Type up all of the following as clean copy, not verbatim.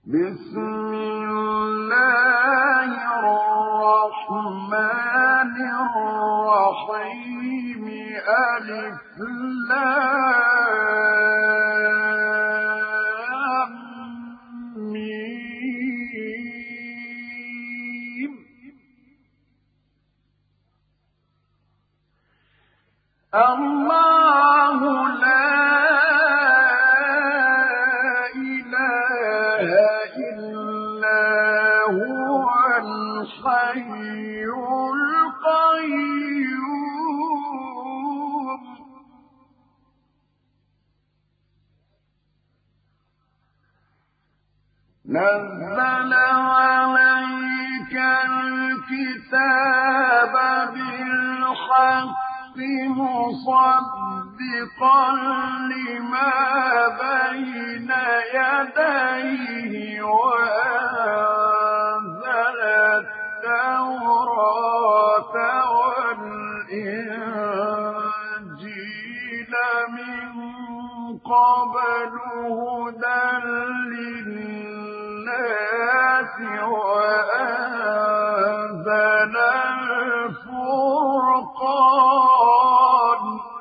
بسم الله الرحمن الرحيم ألف لام ميم الله لا إله إلا هو الحي القيوم نزل عليك الكتاب بالحق مصدقا لما بين يديه وأنزل التوراة والإنجيل من قبل هدى للناس وأنزل الفرقان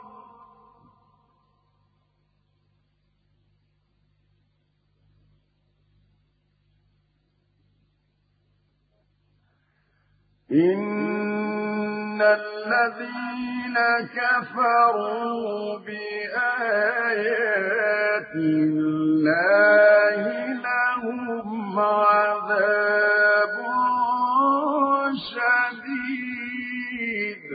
إن الذين كفروا بآيات الله لهم عذاب شديد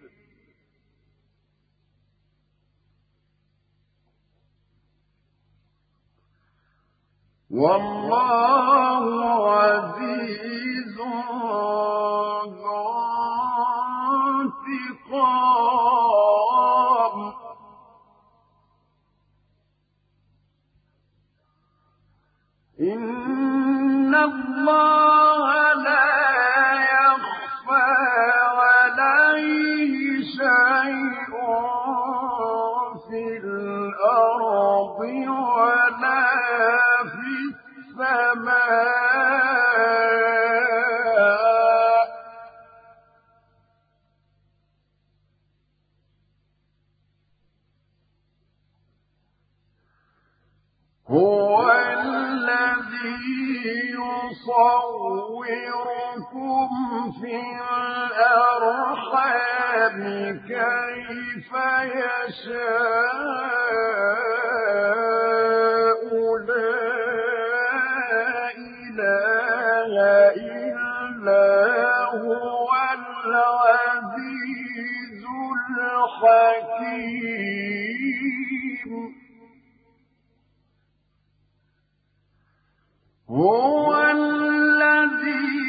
والله عزيز ذو انتقام إن الله لا يخفى عليه شيء في الأرض ولا في السماء هو الذي يصوركم في الأرحام كيف يشاء لا إله إلا هو العزيز الحكيم هو الذي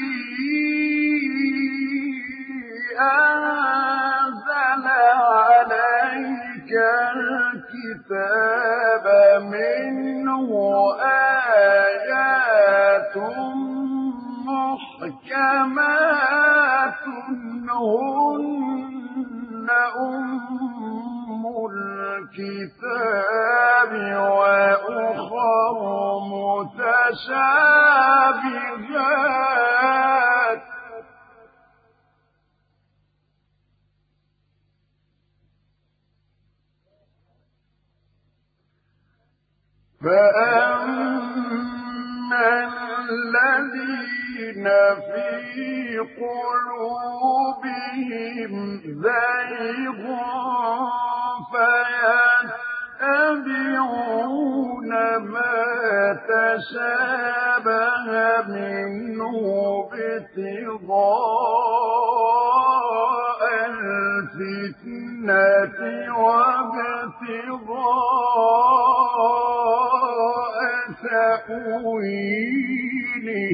أنزل عليك الكتاب منه آيات محكمات هن أم الكتاب وأخر متشابهات فأما الذين في قلوبهم زيغ فيتبعون ما تشابه منه ابتغاء الفتنة وابتغاء تأويله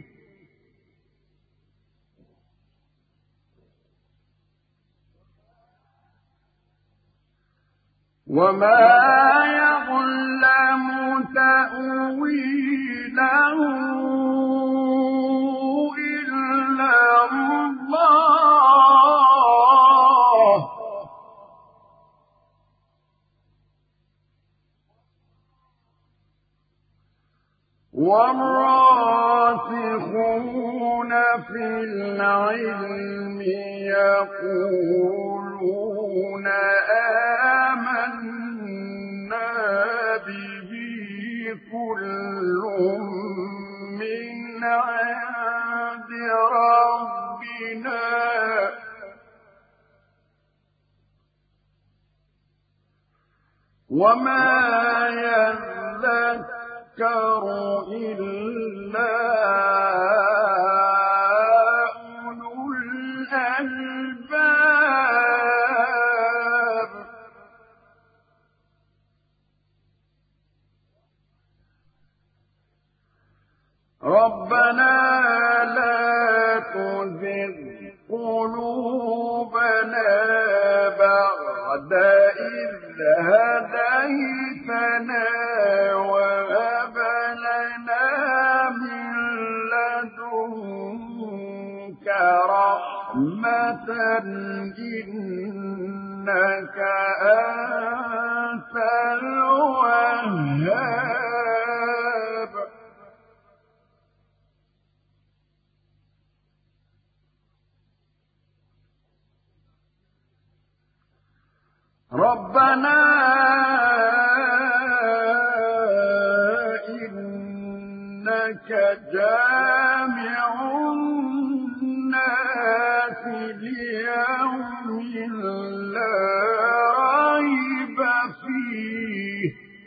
وما يعلم تأويله إلا الله والراسخون في العلم يقولون آمنا به كل من عند ربنا وما يذكر إلا أولو الألباب ربنا لا تزغ قلوبنا بعد إذ هديتنا وهب لنا من لدنك رحمة إنك أنت الوهاب ربنا إنك جامع الناس ليوم لا ريب فيه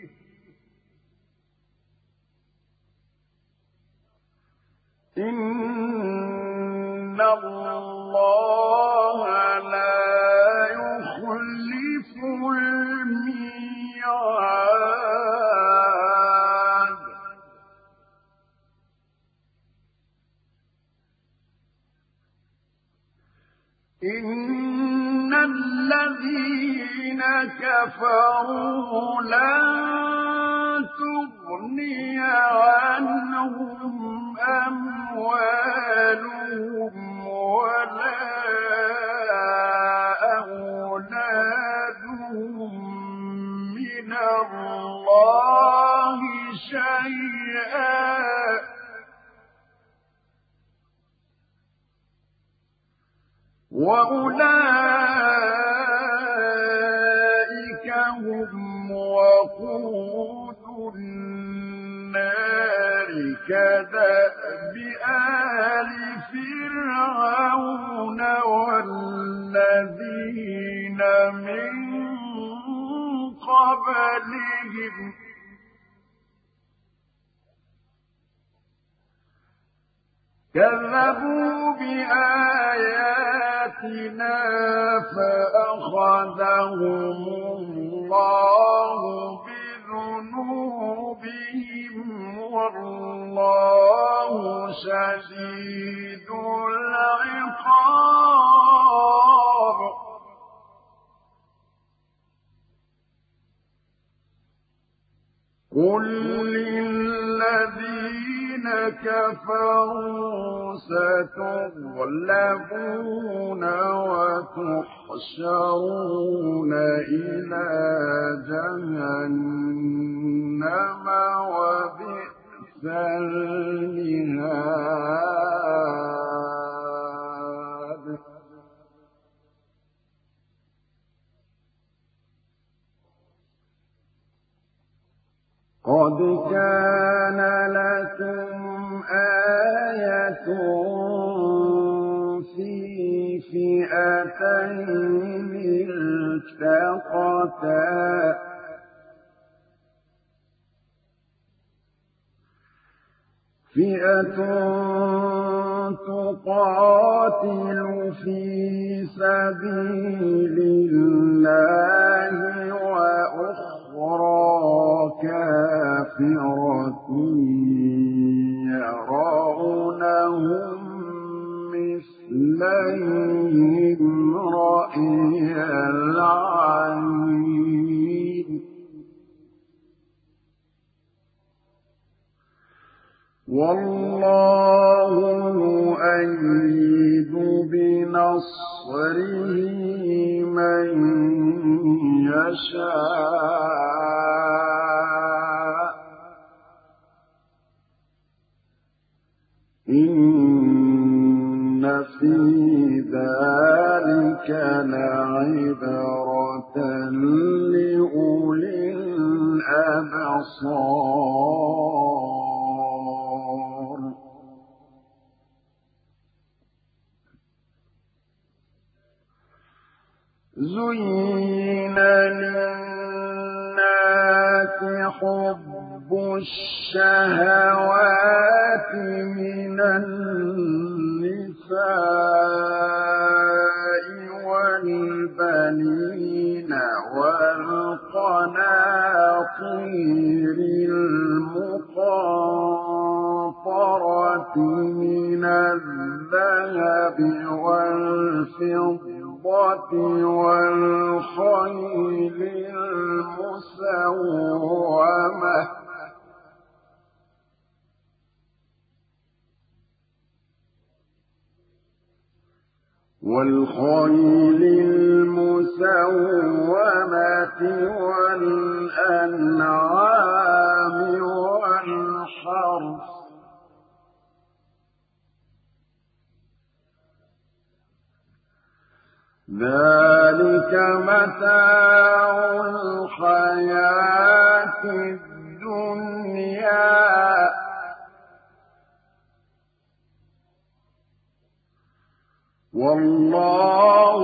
إن الله لا يخلف الميعاد إن الذين كفروا لن تغني عنهم أموالهم ولا أولادهم من الله شيئا وأولئك هم وقود النار كدأب آل فرعون والذين من قبلهم كذبوا بآياتنا فأخذهم الله بذنوبهم والله شديد العقاب قل للذين كفروا ستغلبون وتحشرون إلى جهنم وبئس المهاد قد كان لكم آية في فئتين التقتا فئة تقاتل في سبيل الله وأخرى كافرة يرونهم مثليهم رأي العين والله يؤيد بنصره من يشاء إن في ذلك لعبرة لأولي الأبصار زين للناس حب الشهوات من النساء والبنين والقناطير المقنطرة من الذهب والفضة والخيل المسومة والأنعام والحرث ذلك متاع الحياة الدنيا والله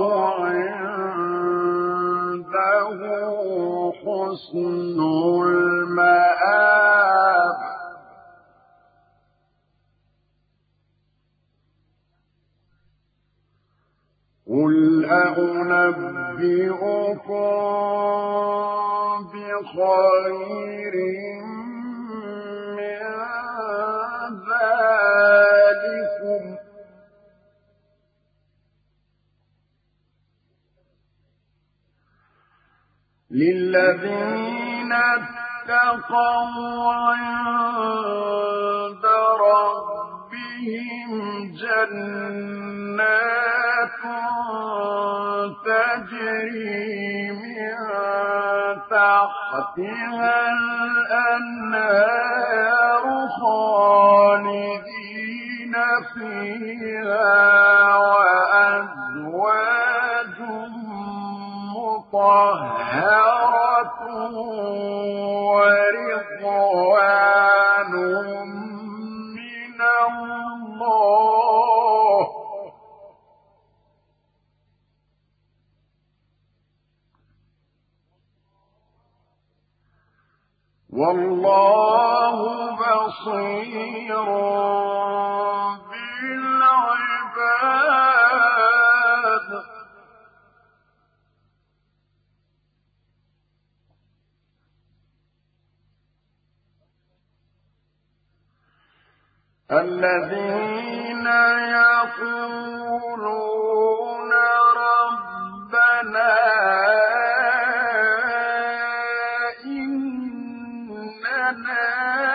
عنده حسن المآب قل أنبئكم بخير من ذلكم للذين اتقوا عند ربهم جنات تجري من تحتها الأنهار خالدين فيها وأزواج مطهرة ورضوان من الله والله بصير بالعباد الذين يقولون ربنا إننا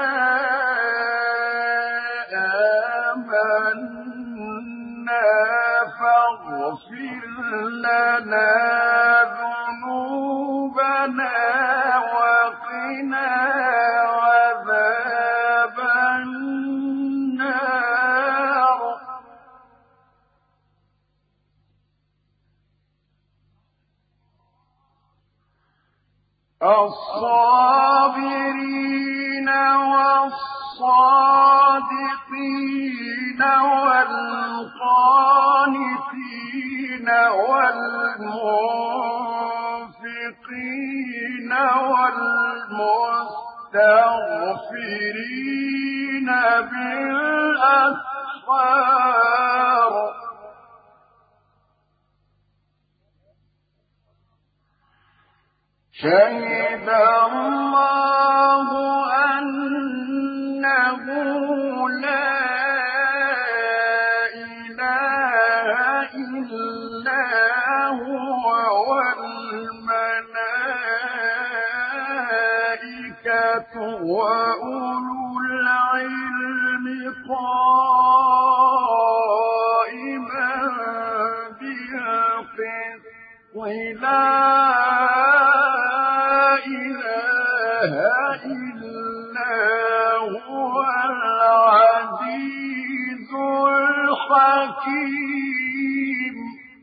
آمنا فاغفر لنا ذنوبنا وقنا عذاب النار الصابرين والصادقين والقانتين والمنفقين والمستغفرين بالأسحار شهد الله أنه لا إله إلا هو والملائكة وأولو العلم قائما بالقسط لا إله إلا هو العزيز حكيم.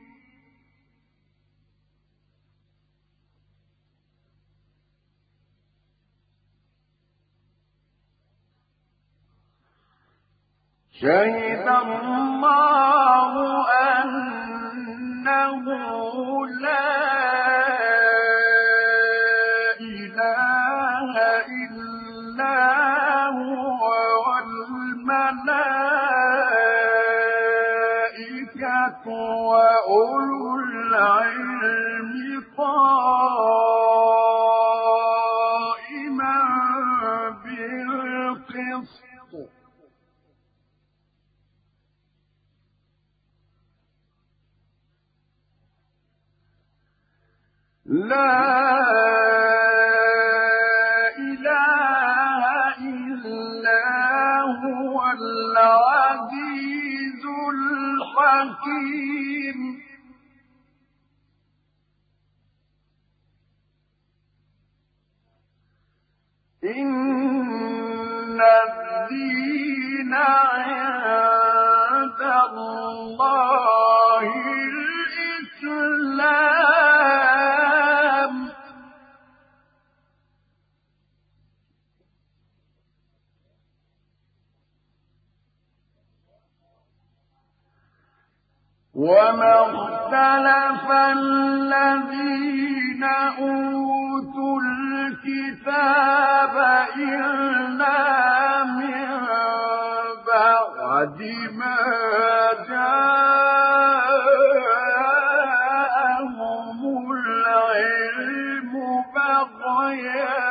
شهد الله أنه لا إله إلا هو والملائكة وأولو العلم قائما بالقسط. لا إله إلا هو العزيز الحكيم. إن الدين عند الله الإسلام. وما اختلف الذين أوتوا الكتاب إلا من بعد ما جاءهم العلم بغيا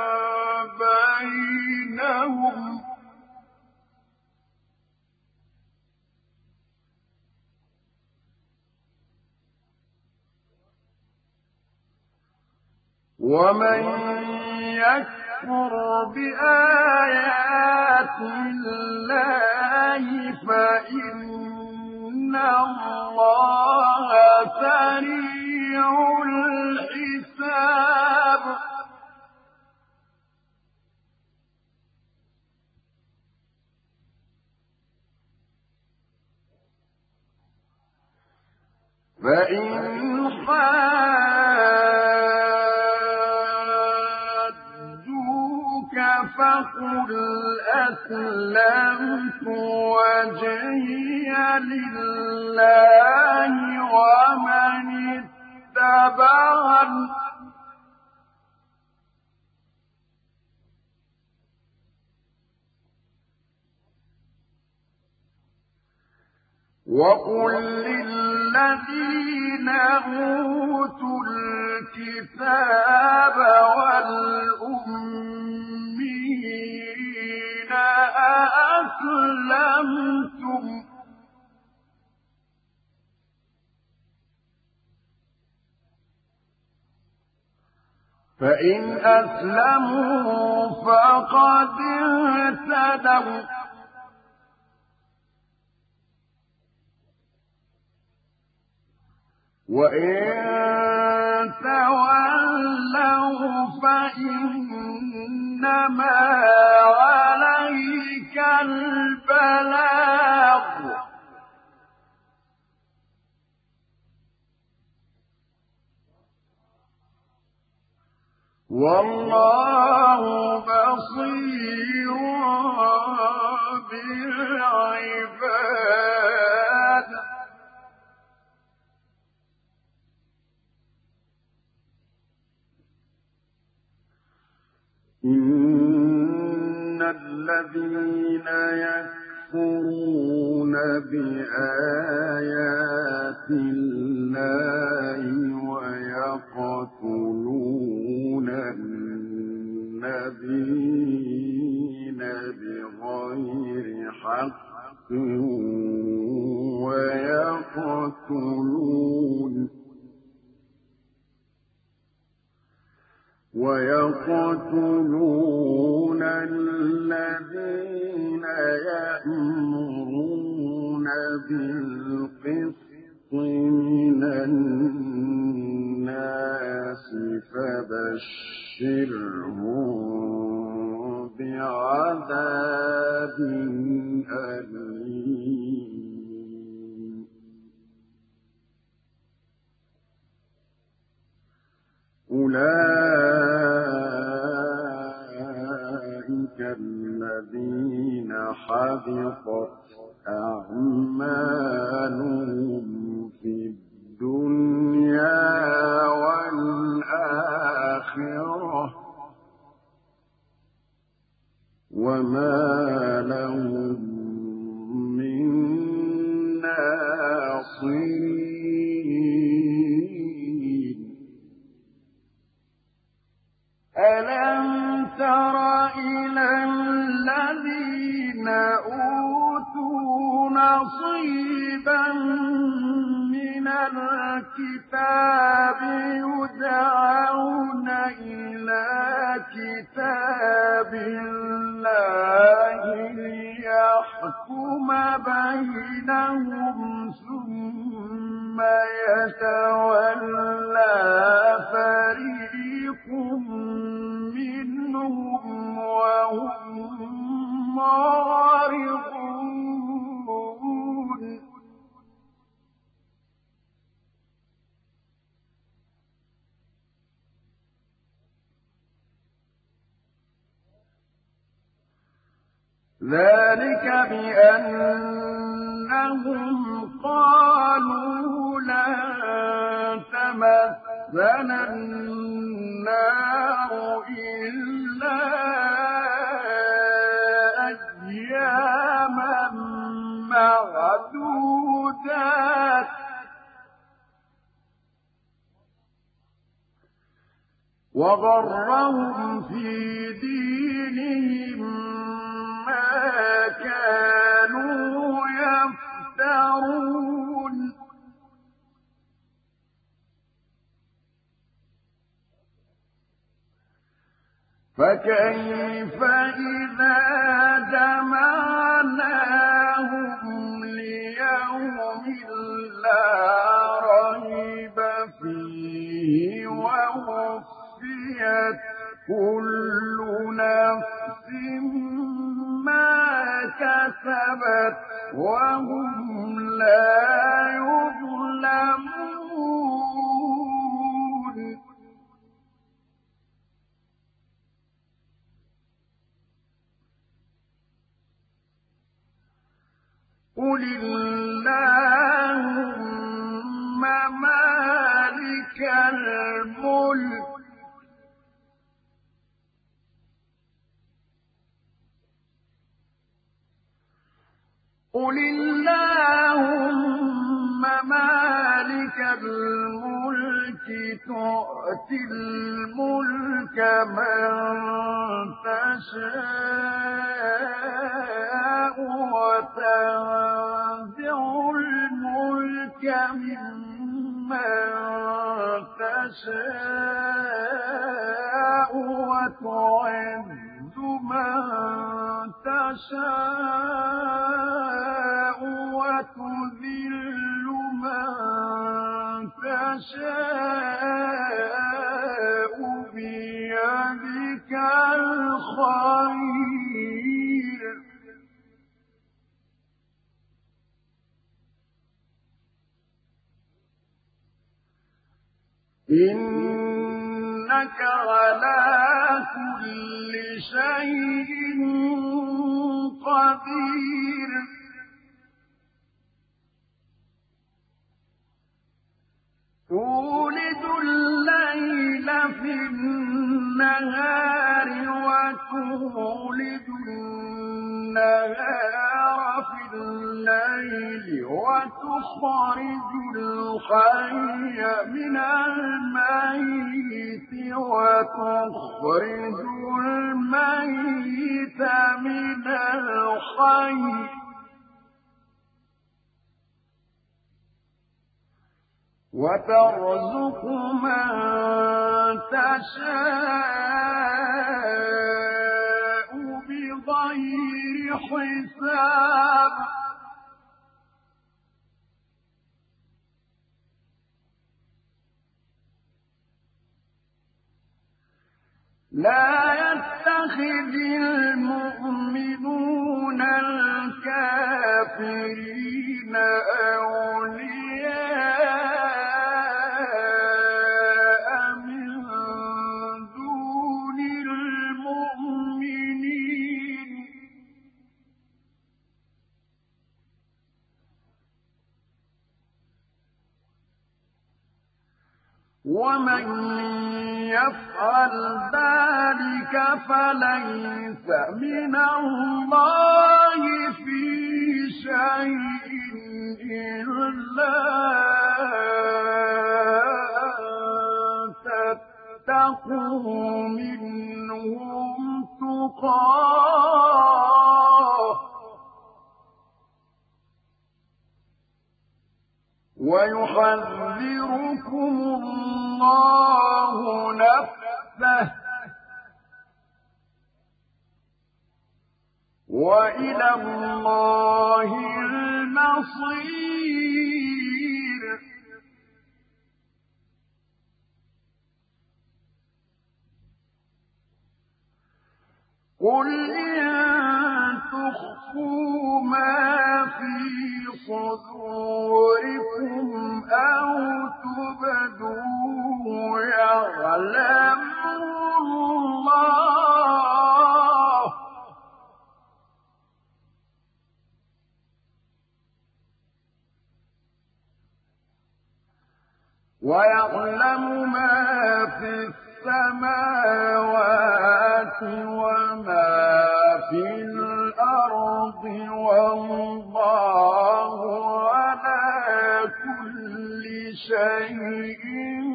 بينهم. ومن يكفر بآيات الله فإن الله سريع الحساب. فإن حاجوك فقل أسلمت وجهي لله ومن اتبعني وقل للذين أوتوا الكتاب والأميين أأسلمتم فإن أسلموا فقد اهتدوا وإن تولوا فإنما عليك البلاغ والله بصير بالعباد. إن الذين يكفرون بآيات الله ويقتلون النبيين بغير حق ويقتلون الذين يأمرون بالقسط من الناس فبشرهم بعذاب أليم. أولئك الذين حبطت أعمالهم في الدنيا والآخرة وما لهم من ناصرين ألم تر إلى الذين أوتوا نصيبا من الكتاب يدعون إلى كتاب الله ليحكم بينهم ثم يتولى فريق منهم وهم معرضون ذلك بأنهم قالوا لن تمسنا النار إلا أياما معدودات وغرهم في دينهم ما كانوا يفترون فكيف إذا جمعناهم ليوم لا ريب فيه ووفيت كل نفس ما كسبت وهم لا يظلمون قل اللهم مالك الملك قل اللهم مالك الملك تؤتي الملك من تشاء وتنزع الملك ممن تشاء وتعز من تشاء وتذل من تشاء بيدك الخير إنك على كل شيء قدير تولد الليل في النهار وتولد النهار في الليل وتخرج الحي من الميت وتخرج الميت من الحي وترزق من تشاء بغير حساب لا يتخذ المؤمنون الكافرين أولياء من ومن يفعل ذلك فليس من الله في شيء إلا تتقوا منهم تقاه ويحذركم الله نفسه وإلى الله المصير. قل إن تخفوا ما في صدوركم أو تبدوه يعلمه الله ويعلم ما في السماوات وما في الأرض والله على كل شيء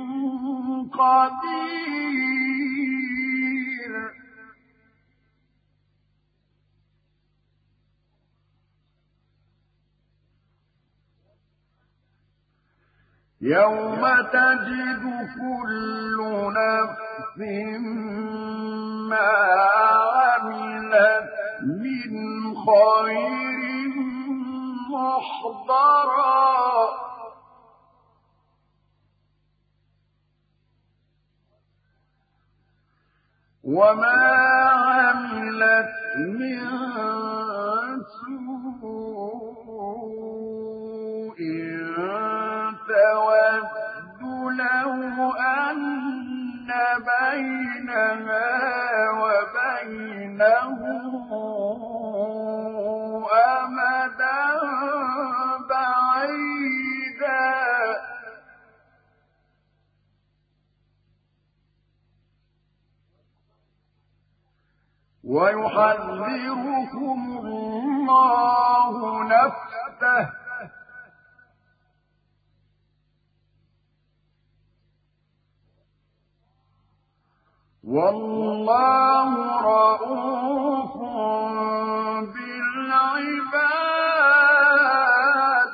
قدير. يوم تجد كل نفس ما عملت من خير محضرا وما عملت من سوء تود لو أن بينها وبينه أمدا بعيدا ويحذركم الله نفسه والله رءوف بالعباد.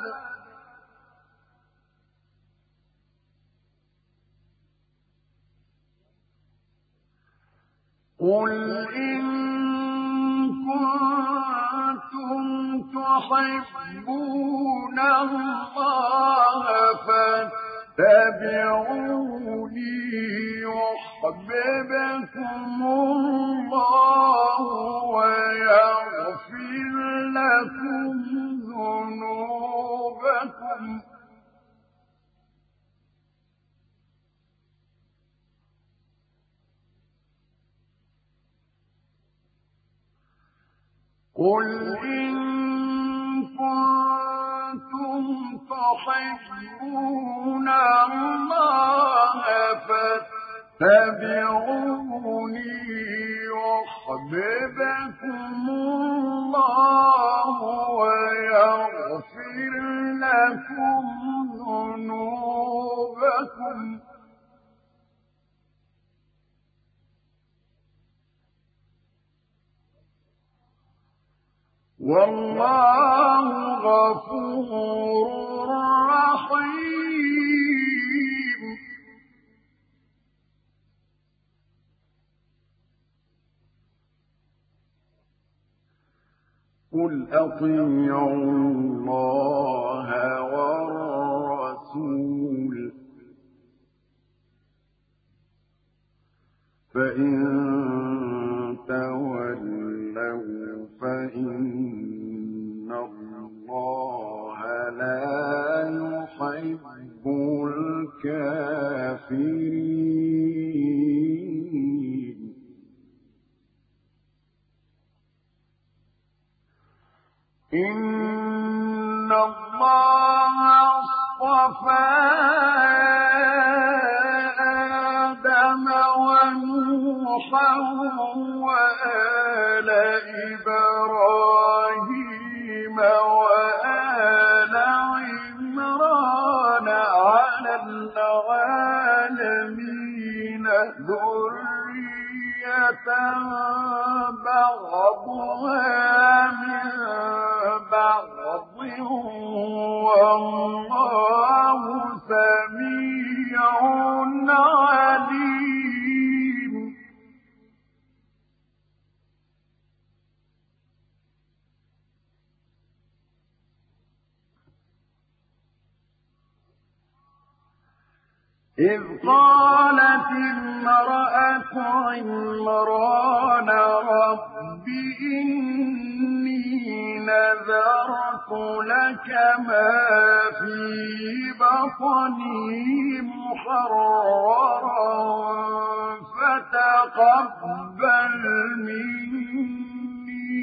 قل إن كنتم تحبون الله فاتبعوني يحببكم الله ويغفر لكم ذنوبكم قل إن كنتم تحبون الله فاتبعوني يحببكم الله ويغفر لكم ذنوبكم والله غفور رحيم. قل أطيعوا الله والرسول فإن تولوا فإن الله لا يحب الكافرين. إن الله اصطفى نوحا وآل إبراهيم وآل عمران على العالمين ذرية بعضها من بعض والله سميع عليم. إذ قالت امرأة عمران رب إني نذرت لك ما في بطني محررا فتقبل مني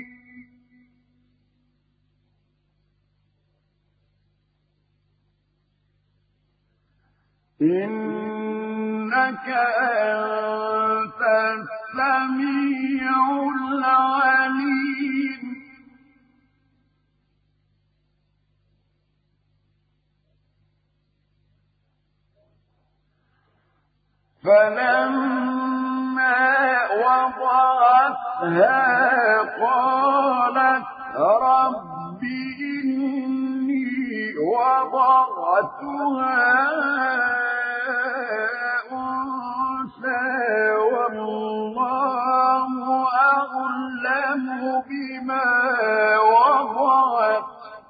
إنك أنت السميع العليم. فلما وضعتها قالت رب إني وضعتها أنثى والله أعلم بما وضعت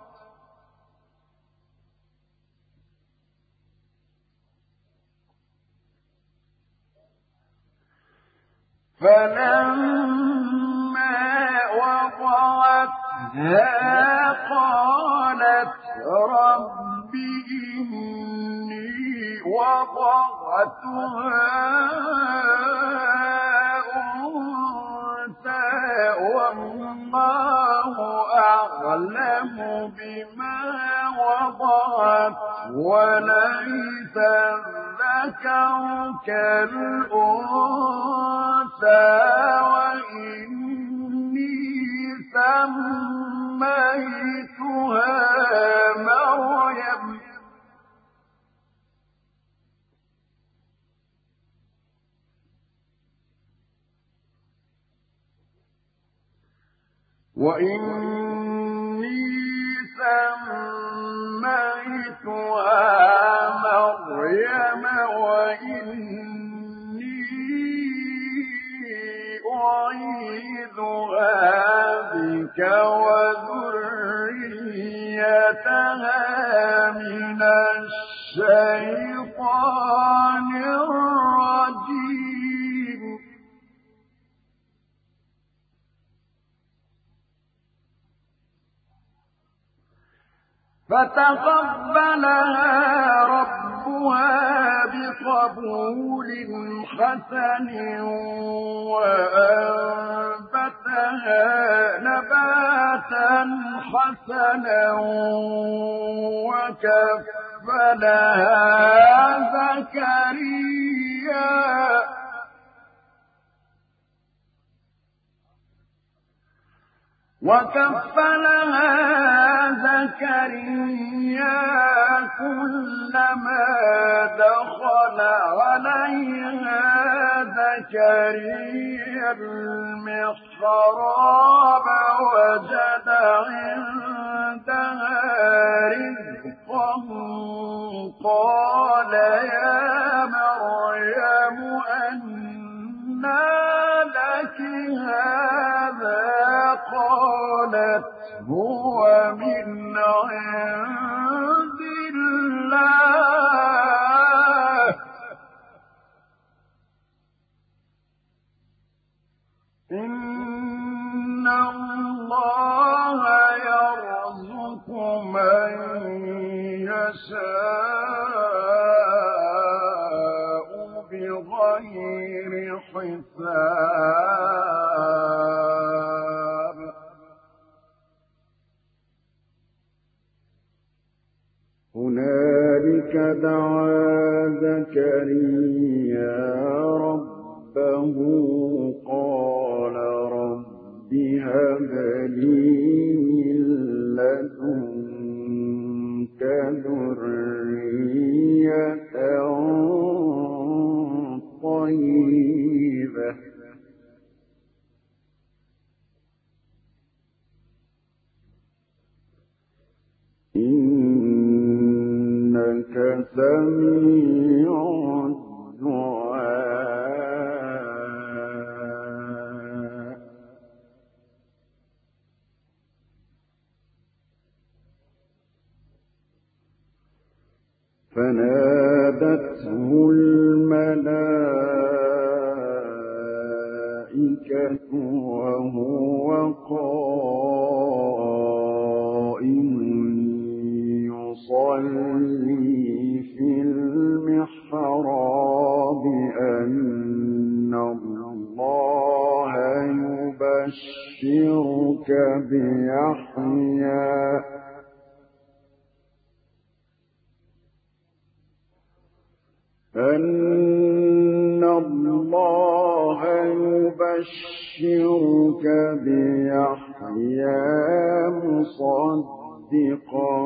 فلما وضعتها قالت رب إني وضعتها أنثى والله أعلم بما وضعت وليس الذكر كالأنثى وإني سميتها مريم وإني سميتها مريم وإني أعيذها بك وذريتها من الشيطان الرجيم. فتقبلها ربها بقبول حسن وأنبتها نباتا حسنا وكفلها زكريا كلما دخل عليها زكريا المحراب وجد عندها رزقا قال يا مريم أنى لك هذا قالت هو من عند الله إن الله يرزق من يشاء بغير حساب. هنالك دعا زكريا ربه ربه قال رب هب لي من لدنك ذرية طيبة إنك سميع الدعاء فنادته الملائكة وهو قائم يصلي في المحراب أن الله يبشرك بيحيى مصدقا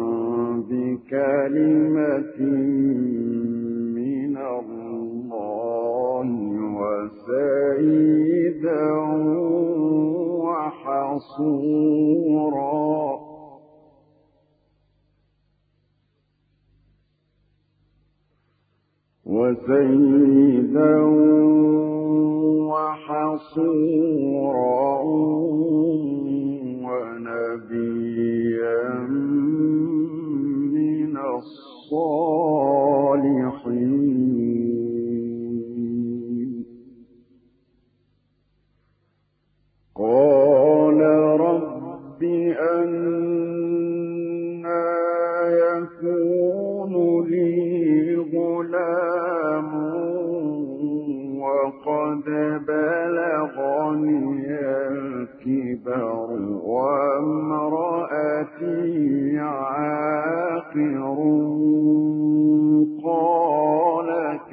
بكلمة من الله وسيدا وحصورا وحصورا ونبيا من الصالحين قال رب أنى يكون لي غلام وقد بلغني الكبر وامرأتي عاقر قال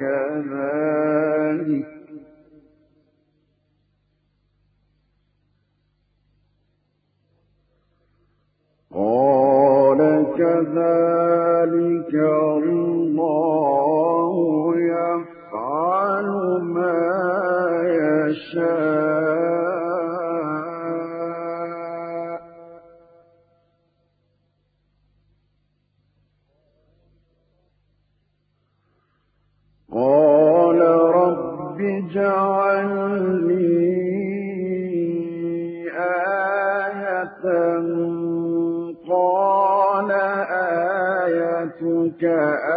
كذلك الله يفعل ما يشاء قال رب اجعل لي آية قال آيتك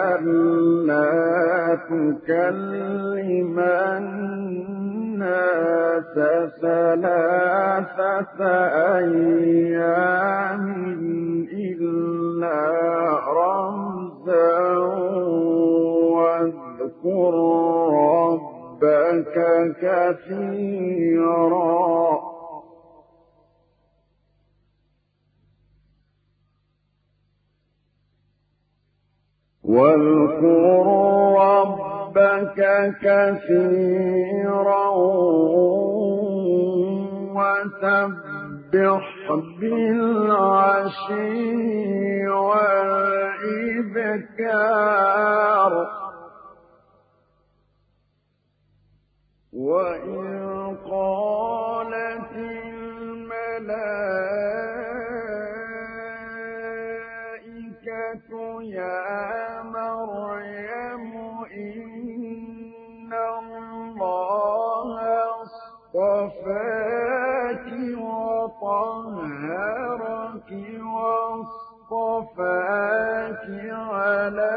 ألا تكلم الناس ثلاثة أيام إلا رمزا واذكر ربك كثيرا وسبح بالعشي والإبكار وإن قالت الملائكة يا مريم إن الله اصطفاك وطهرك واصطفاك على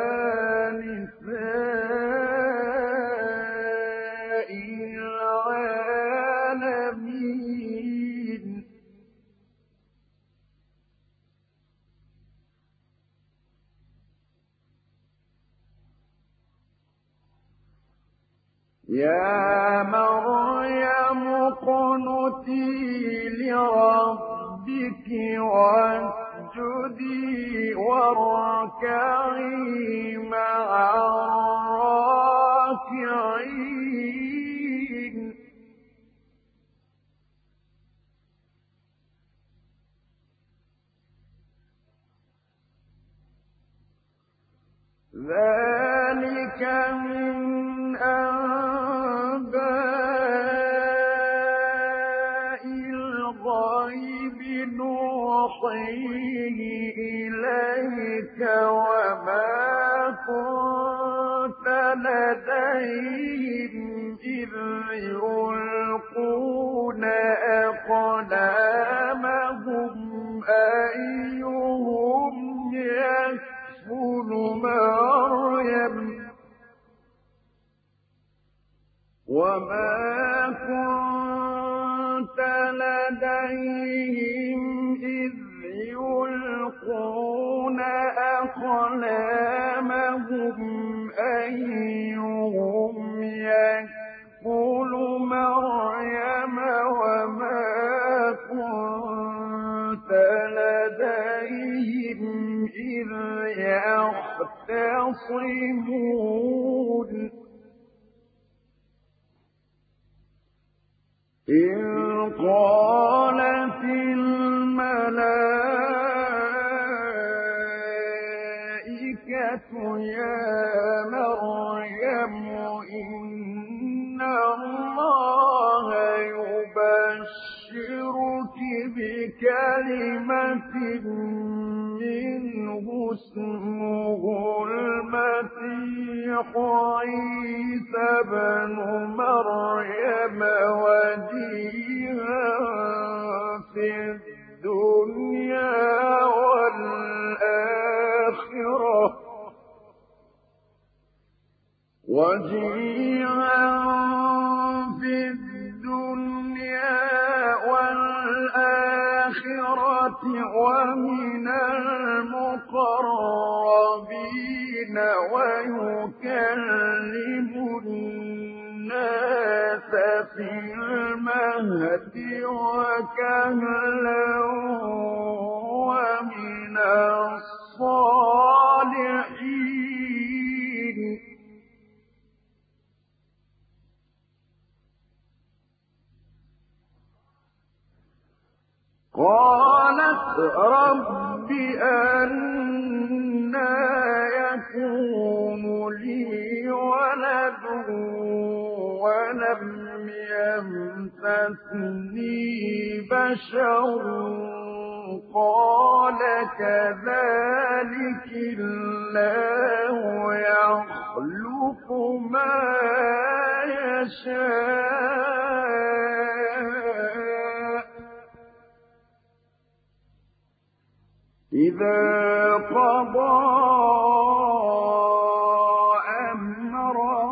نساء العالمين يا مريم اقنتي لربك واسجدي واركعي مع الراكعين ذلك من أنباء الغيب نوحيه إليك وما كنت لديهم إذ يلقون أقلامهم أيهم يكفل مريم وما كنت لديهم إذ يلقون أقلامهم أيهم يكفل مريم وما كنت لديهم إذ يختصمون إذ قالت الملائكة يا مريم إن الله يبشرك بكلمة منه اسمه المسيح عيسى بن مريم وجيها في الدنيا والآخرة ومن المقربين ويكلم الناس في المهد وكهلا ومن الصالحين قالت رب أنى يكون لي ولد ولم يمسسني بشر قال كذلك الله يخلق ما يشاء إذا قضى أمرا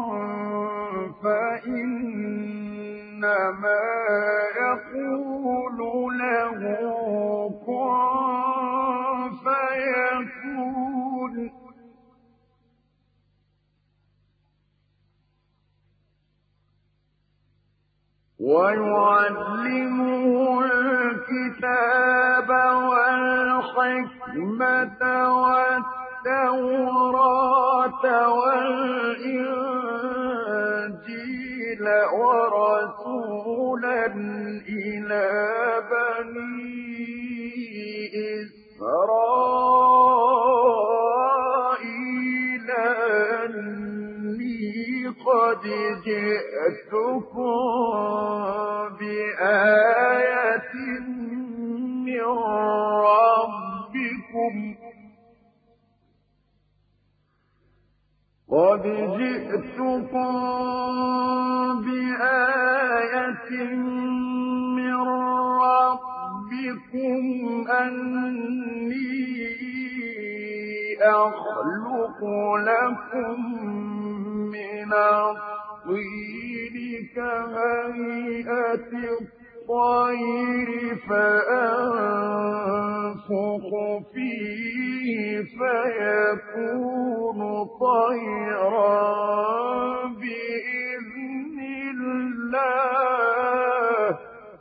فإنما يقول له كن فيكون ويعلمه الكتاب والحكمة والتوراة والإنجيل ورسولا إلى بني إسرائيل أني قد جئتكم بآية من ربكم قد جئتكم بآية من ربكم أني أخلق لكم من الطين كهيئة الطير فأنفخ فيه فيكون طيرا بإذن الله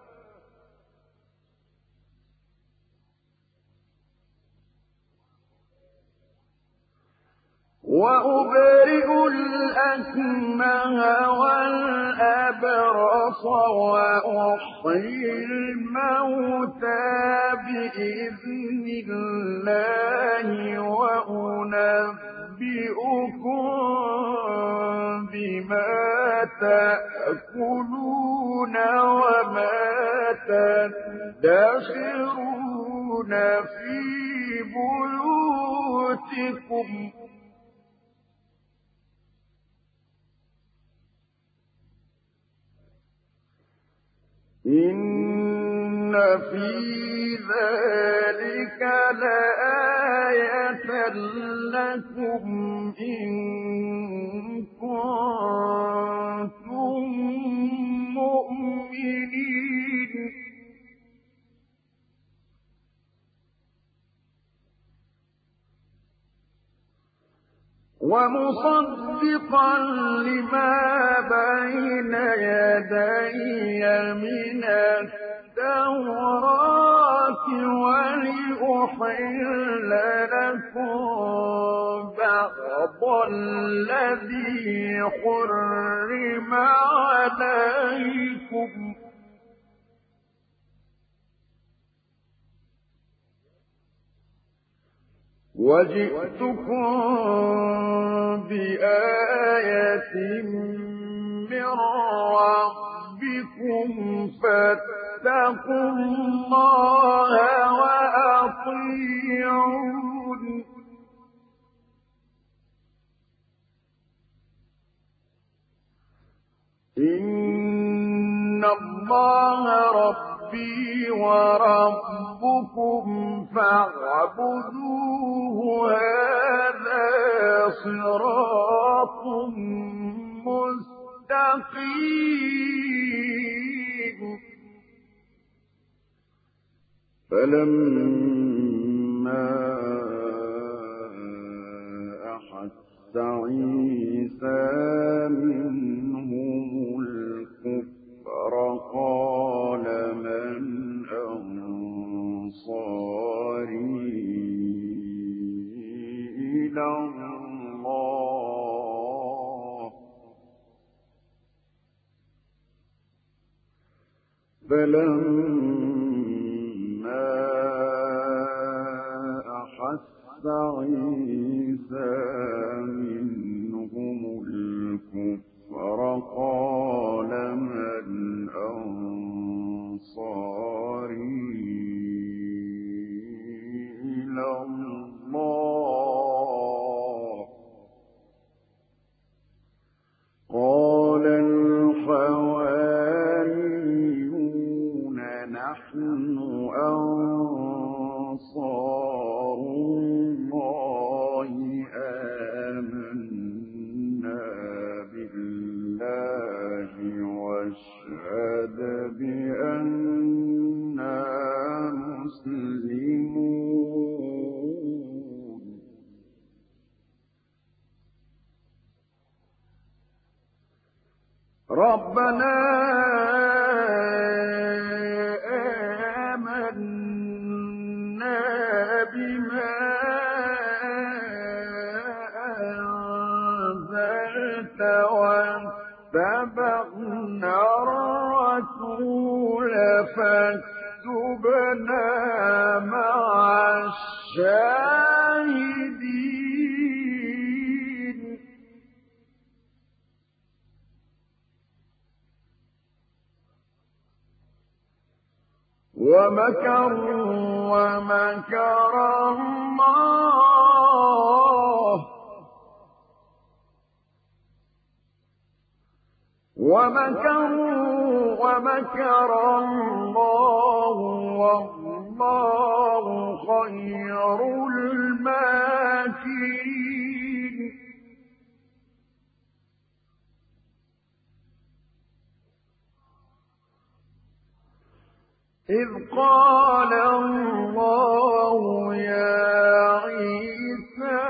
وأبرئ الأكمه والأبرص وأحيي الموتى بإذن الله وأنبئكم تأكلون وما تدخرون في بيوتكم إن في ذلك لآية لكم إن كنتم مؤمنين ومصدقا لما بين يدي من التوراة ولأحل لكم بعض الذي حرم عليكم وجئتكم بآية من ربكم فاتقوا الله وأطيعون إن الله ربي وربكم فاعبدوه هذا صراط مستقيم فلما أحس عيسى منهم الكفر قال من أنصاري إلى الله فلما أحس عيسى منهم الكفر قال من أنصاري إلى الله قال الحواريون نحن أنصار الله آمنا بالله واشهد بأننا مسلمون ربنا آمنا بما أنزلت واتبعنا الرسول فاكتبنا مع الشاهدين ومكروا ومكر الله والله خير الماكرين إذ قال الله يا عيسى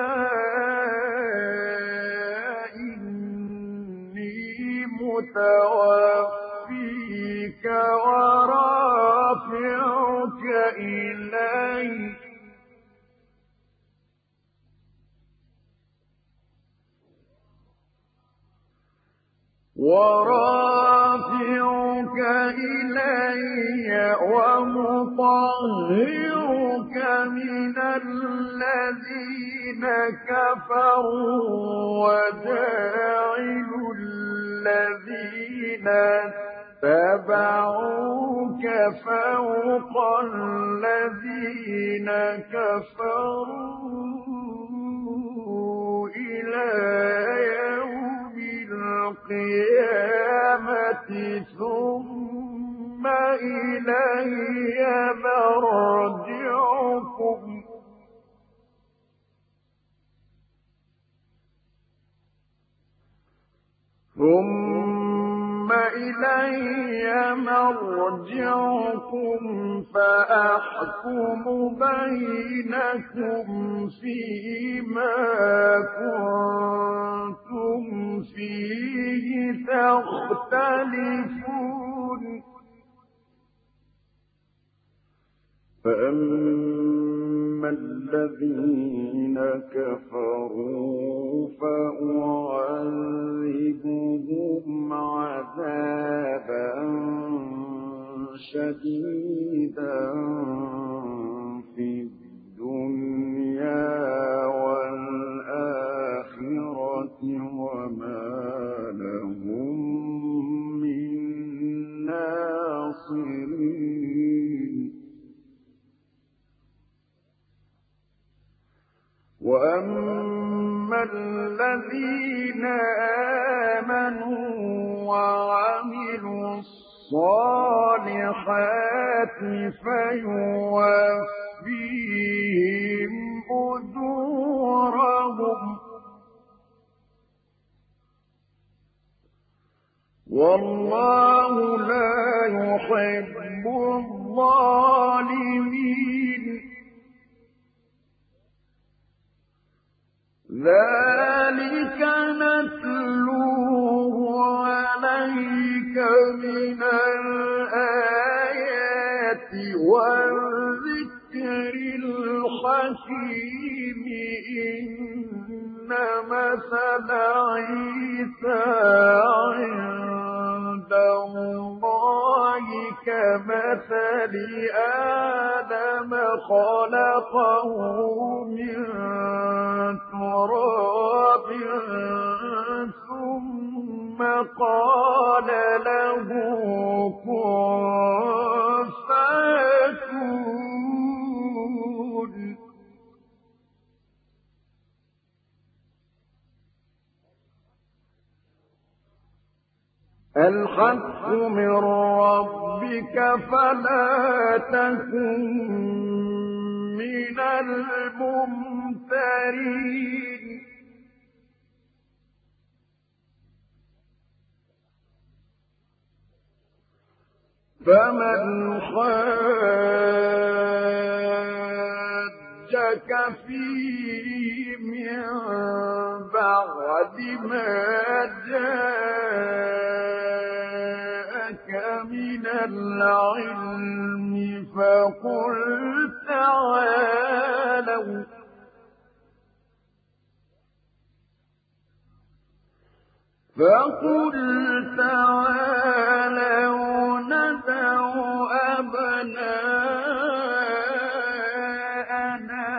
إني متوفيك ورافعك إلي ومطهرك من الذين كفروا وجاعل الذين اتبعوك فوق الذين كفروا إلى يوم القيامة ثم إلي مرجعكم فأحكم بينكم فيما كنتم فيه تختلفون فأما الذين كفروا فأعذبهم عذابا شديدا في الدنيا والآخرة وما لهم من ناصرين وأما الذين آمنوا وعملوا الصالحات فيوفيهم أجورهم والله لا يحب الظالمين ذلك نتلوه عليك من الآيات والذكر الحكيم إن مثل عيسى عند الله كمثل آدم خلقه من تراب ثم قال له كن فيكون الحق من ربك فلا تكن من الممترين فمن حاجك فيه من بعد ما جاءك من العلم فقل تعالوا ندع أبناءنا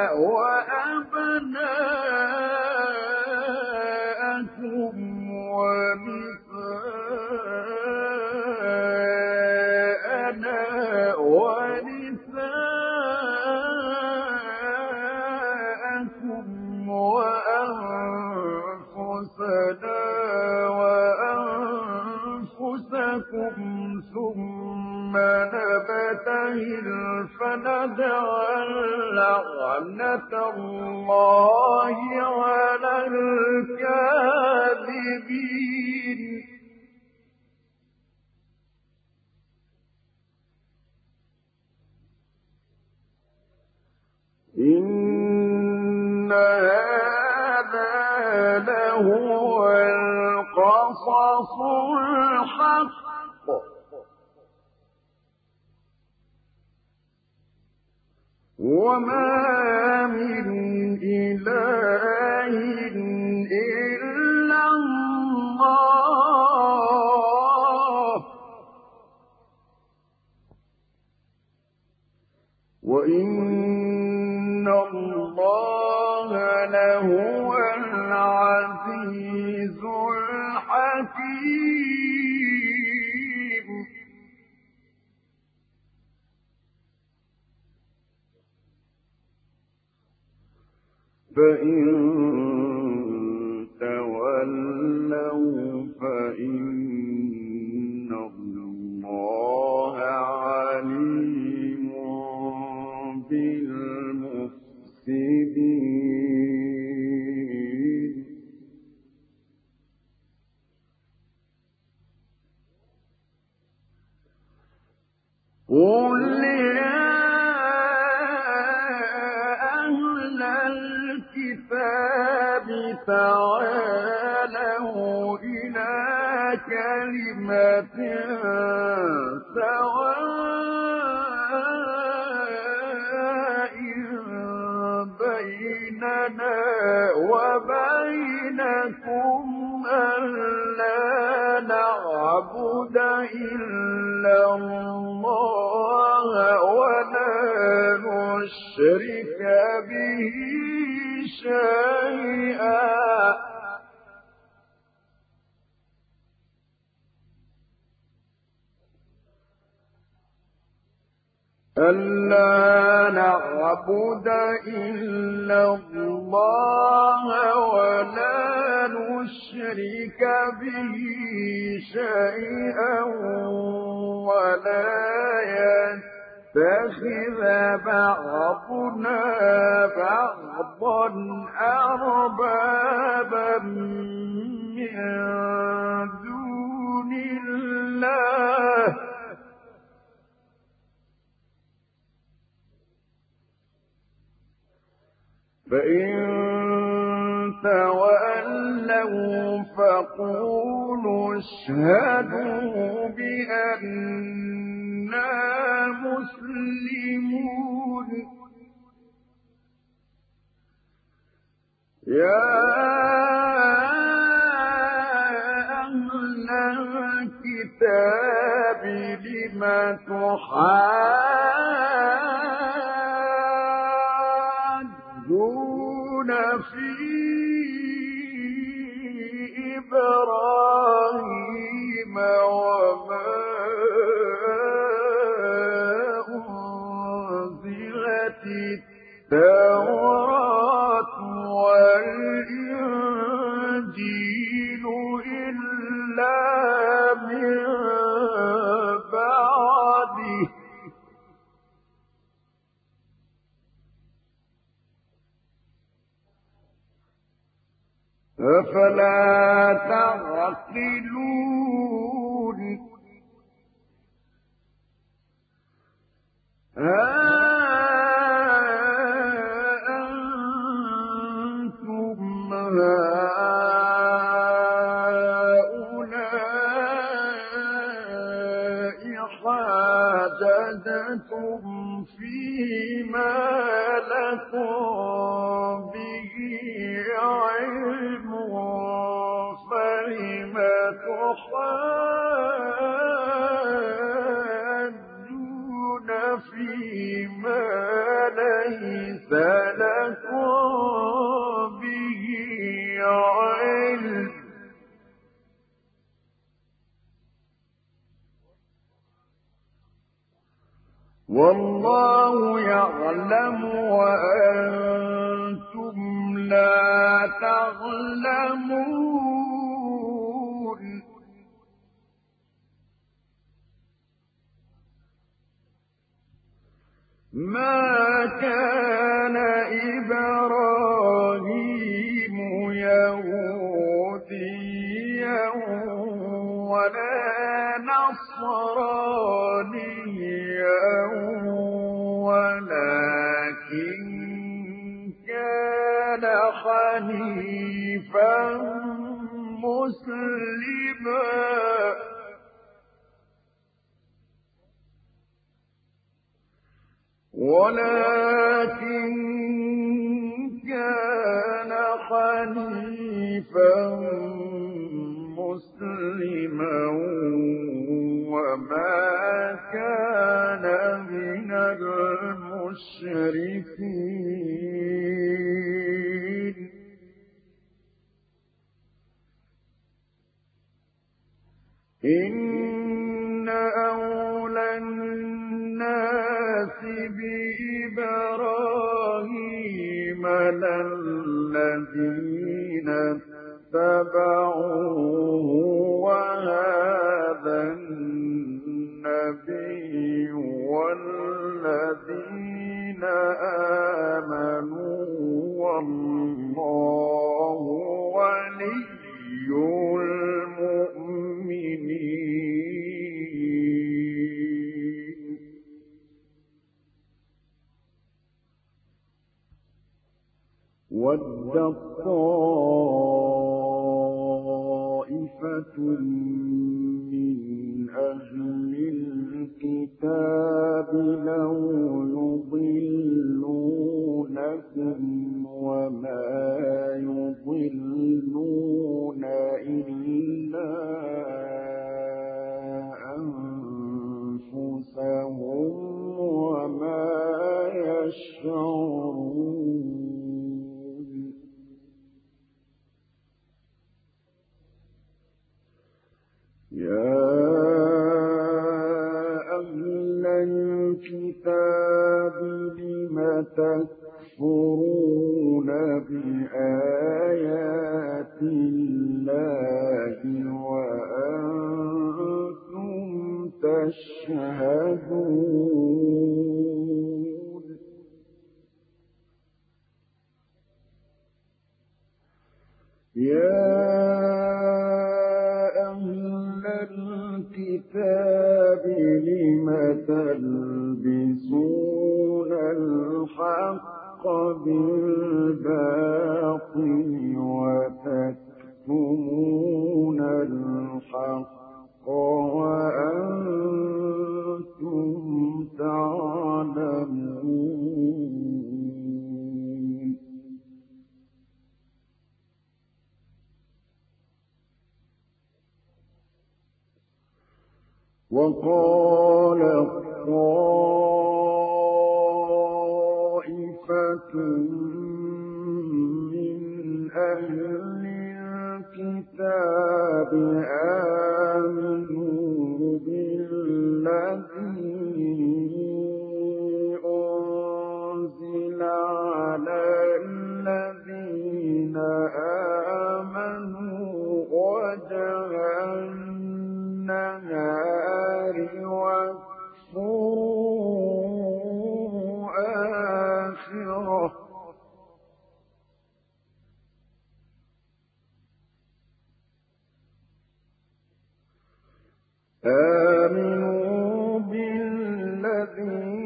وأبناءكم ونساءنا ونساءكم وأنفسنا وأنفسكم ثم نبتهل فنجعل لعنة الله على الكاذبين إن هذا لهو القصص الحق وما من إله إلا الله وإن الله لهو العزيز الحكيم فإن تولوا فإن الله عليم بالمفسدين قل يا أهل الكتاب تعالوا إلى كلمة سواء بيننا وبينكم ألا نعبد إلا الله ولا نشرك به شيئا ألا نعبد إلا الله ولا نشرك به شيئا ولا يتخذ بعضنا بعضا أربابا من دون الله فإن تولوا فقولوا اشهدوا بأننا مسلمون يا أهل الكتاب لم تحاجون في إبراهيم وما أنزلت التوراة والإنجيل إلا من بعده أفلا تعقلون ها أنتم هؤلاء حاججتم فيما لكم به علم فلم تحاجون فيما ليس لكم به علم والله يعلم وأنتم لا تعلمون ما كان إبراهيم يهوديا ولا نصرانيا ولكن كان حنيفا مسلما وما كان من المشركين إن أولى الناس بإبراهيم لِيَشْمَلَ الَّذِينَ اتَّبَعُوهُ وَهَٰذَا النَّبِيُّ وَالَّذِينَ آمَنُوا ۗ وَاللَّهُ وَلِيُّ الْمُؤْمِنِينَ. وَدَّت طَّائِفَةٌ مِّنْ أَهْلِ الْكِتَابِ لَوْ يُضِلُّونَكُمْ وَمَا يُضِلُّونَ إِلَّا أَنفُسَهُمْ وَمَا يَشْعُرُونَ. يَا أَهْلَ الْكِتَابِ لِمَ تَكْفُرُونَ بِآيَاتِ اللَّهِ وَأَنتُمْ تَشْهَدُونَ. يَا أَهْلَ الْكِتَابِ لِمَ تَلْبِسُونَ الْحَقَّ بِالْبَاطِلِ وَتَكْتُمُونَ الْحَقَّ وَأَنتُمْ تَعْلَمُونَ. وَقَالَت طَّائِفَةٌ مِّنْ أَهْلِ الْكِتَابِ آمِنُوا بِالَّذِي أُنزِلَ عَلَى الَّذِينَ آمَنُوا وَجْهَ النَّهَارِ وَاكْفُرُوا آخِرَهُ ۚ آمِنُوا بِالَّذِي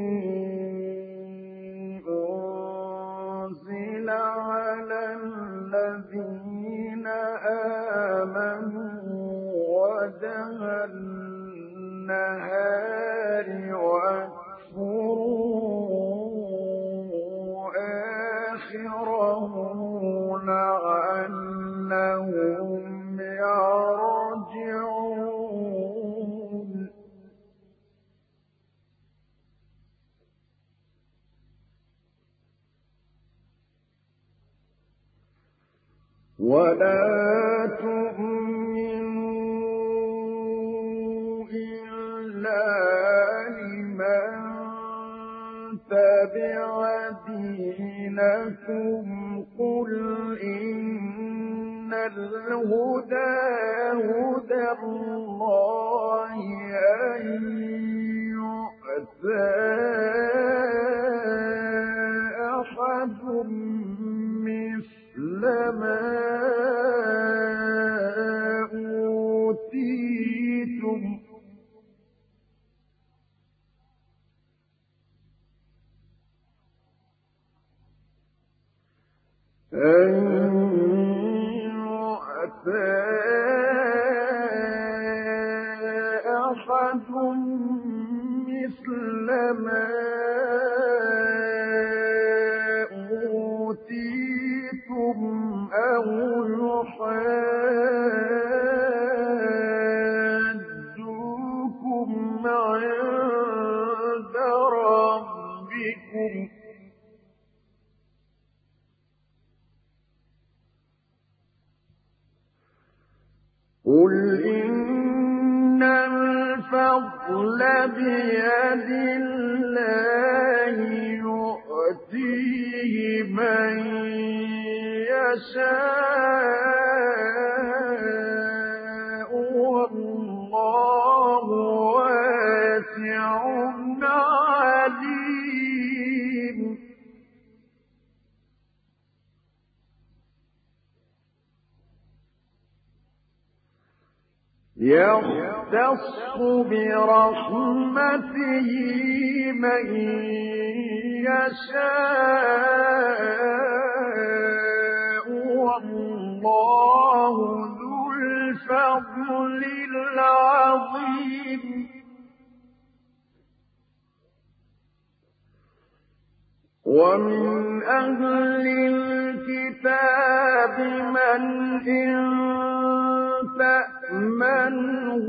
أُنزِلَ عَلَى الَّذِينَ آمَنُوا وَجْهَ النَّهَارِ وَاكْفُرُوا آخِرَهُ لَعَلَّهُمْ يَرْجِعُونَ. وَلَا تُؤْمِنُوا إِلَّا لِمَن تَبِعَ دِينَكُمْ قُلْ إِنَّ الْهُدَىٰ هُدَى اللَّهِ أَن يُؤْتَىٰ أَحَدٌ مِّثْلَ مَا أُوتِيتُمْ أَن يُؤْتَىٰ أَحَدٌ مِّثْلَ مَا أُوتِيتُمْ أَوْ يُحَاجُّوكُمْ عِندَ رَبِّكُمْ ۗ قُلْ إِنَّ الْفَضْلَ بِيَدِ اللَّهِ يُؤْتِيهِ من يشاء والله واسع عليم يختص برحمته من يشاء والله ذو الفضل العظيم ومن أهل الكتاب من إن تأمنه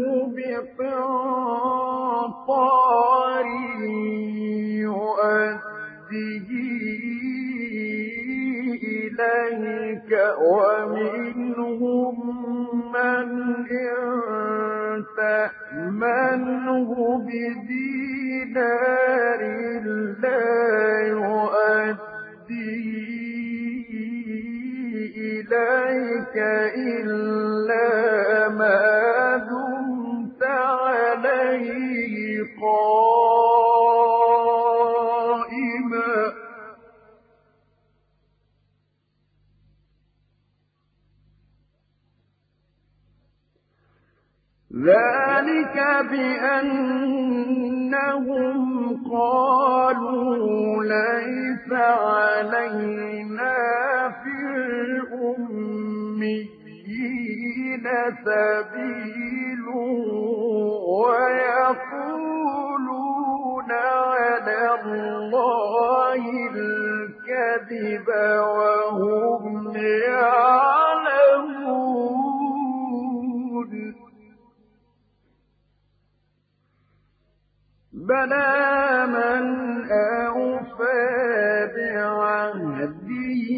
بقنطار يؤديه إليك ومنهم من إن تأمنه بدينار لا يؤديه إليك إلا ما دمت عليه قائما ذلك بأنهم قالوا ليس علينا في الأميين سبيل ويقولون على الله الكذب وهم يعلمون بلى من أوفى بعهده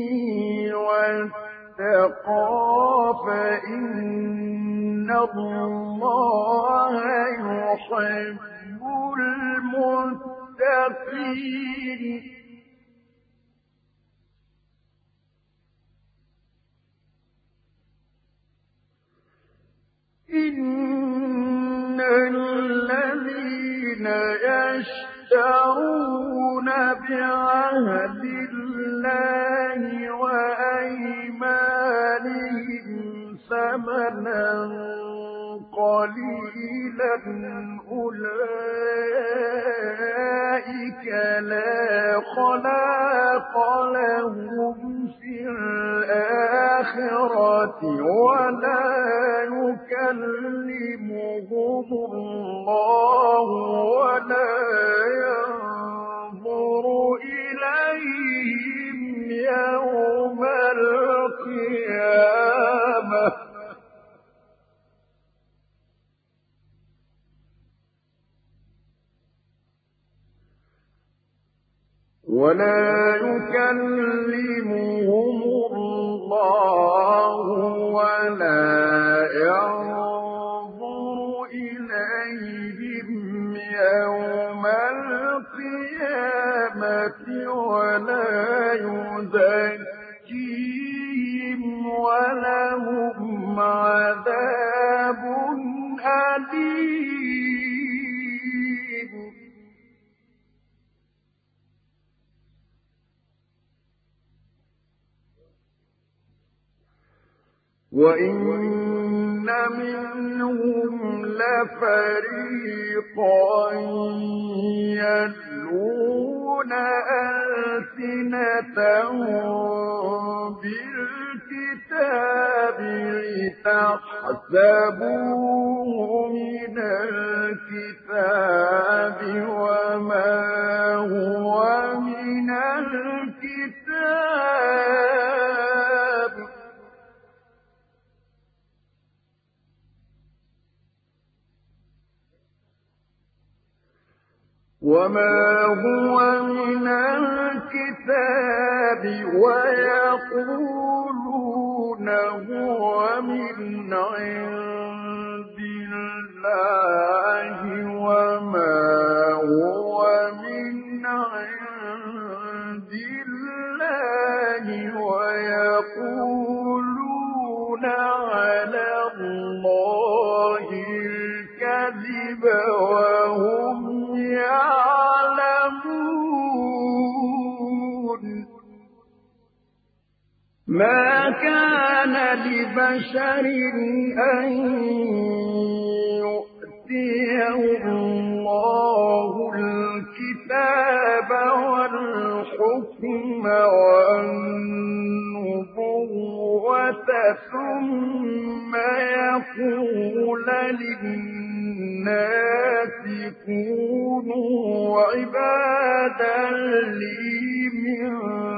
واتقى فإن الله يحب المتقين إن الذين يشترون بعهد الله وأيمانهم ثمنا قليلا أولئك لا خلاق لهم في الآخرة ولا يكلمهم الله ولا ينظر إليهم يوم القيامة ولا يكلمهم الله ولا ينظر إليهم يوم القيامة ولا يزكيهم ولهم عذاب أليم وإن منهم لفريقا يلوون ألسنتهم بالكتاب لتحسبوه من الكتاب وما هو من الكتاب ويقولون هو من عند الله وما هو من عند الله ما كان لبشر أن يؤتيه الله الكتاب والحكم والنبوة ثم يقول للناس كونوا عبادا لي من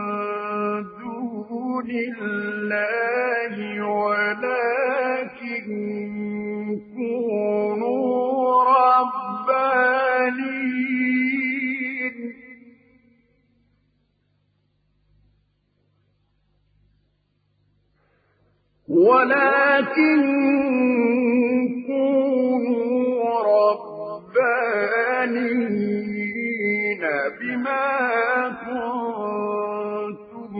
دون الله ولكن كونوا ربانيين بما كنتم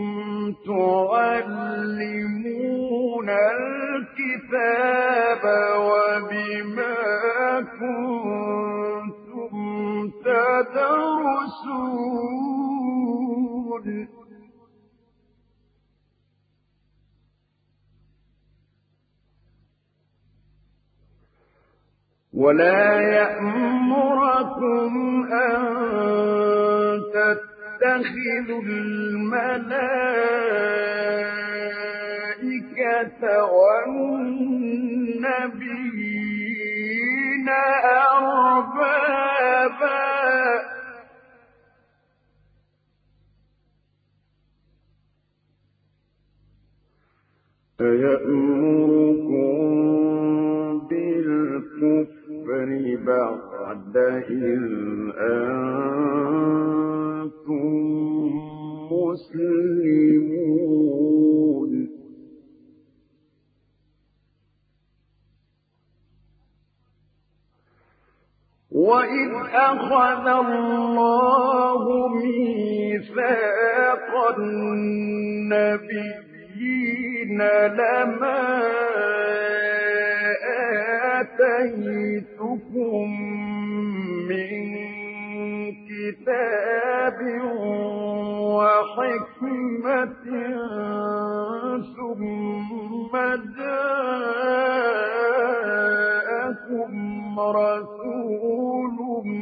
تعلمون الكتاب وبما كنتم تدرسون ولا يأمركم أن تتخذوا الملائكة والنبيين أربابا أيأمركم بالكفر بعد إذ أنتم مسلمون وإذ أخذ الله ميثاق النبيين لما آتيتكم من كتاب وحكمة ثم جاءكم رسول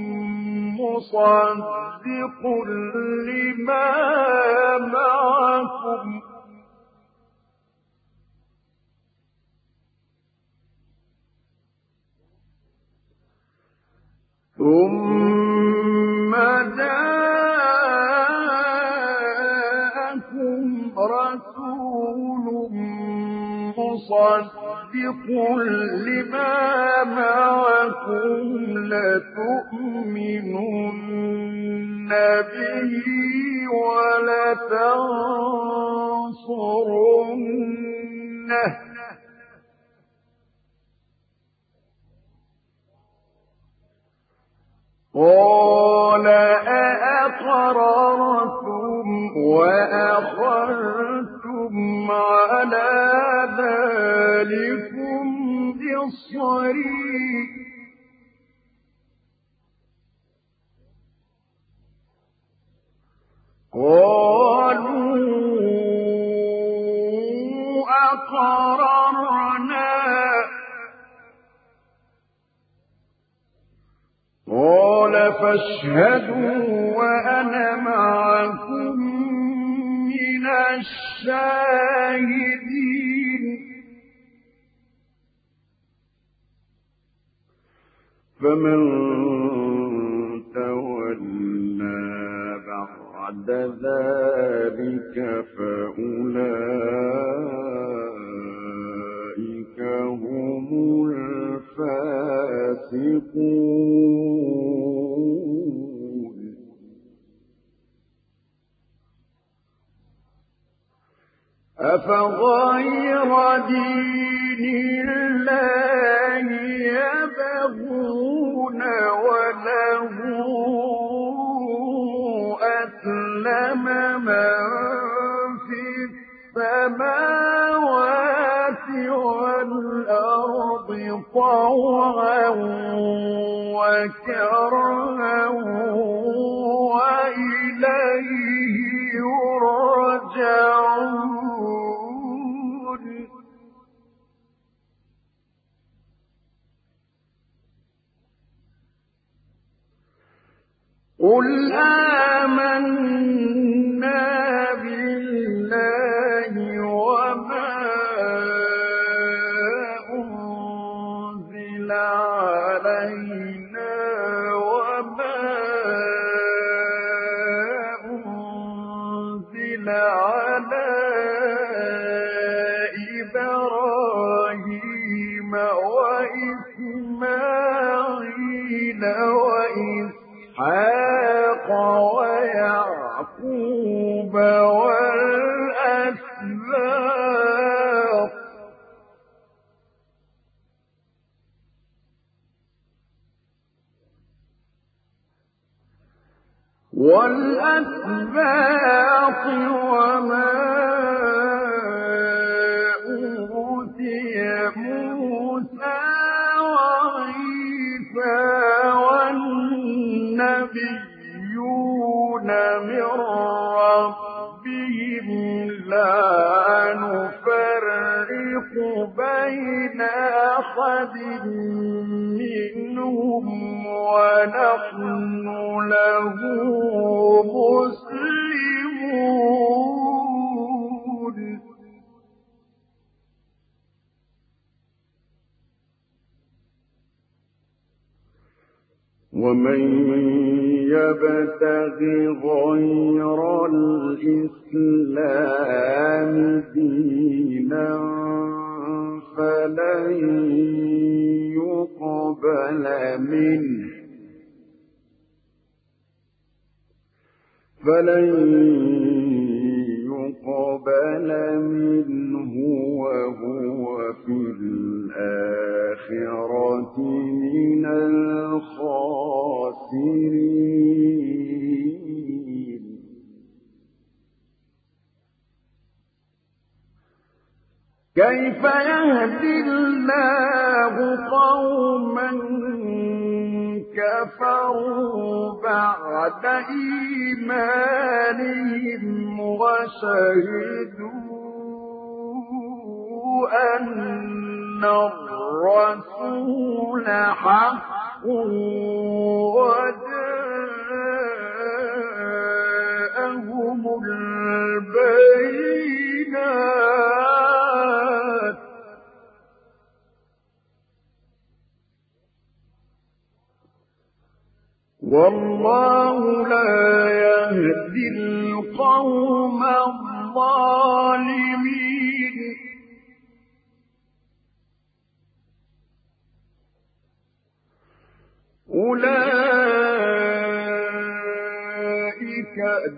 مصدق لما معكم ثم جاءكم رسول مصدق لما معكم لتؤمنن به ولتنصرنه قال أأقررتم وأخذتم على ذلكم إصري قالوا أقررنا قال فاشهدوا وأنا معكم من الشاهدين فمن تولى بعد ذلك فأولئك هم الفاسقون أفغير دين الله يبغون وله أسلم من في السماوات والأرض طوعا وكرها وإليه يرجعون قل آمنا بالله وما أنزل علينا وما أنزل على إبراهيم وإسماعيل وإسحاق ويعقوب والأسباط وما أوتي موسى وعيسى والنبيون من ربهم لا نفرق بين أحد منهم ونحن له مسلمون ومن يبتغ غير الإسلام دينا فلن يقبل منه وهو في الآخرة من الخاسرين كيف يهدي الله قوما كفروا بعد إيمانهم وشهدوا أن الرسول حق وجاءهم البينات والله لا يهدي القوم الظالمين أولئك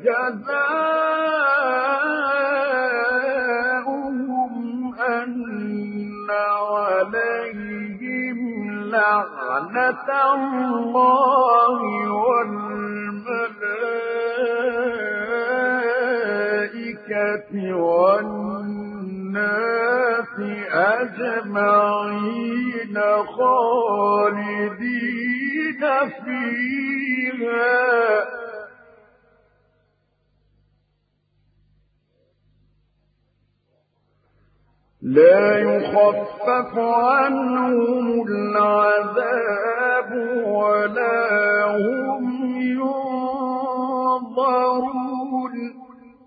جزاؤهم أن عليهم لعنة الله والملائكة والناس أجمعين خالدين فيها لا يخفف عنهم العذاب ولا هم ينظرون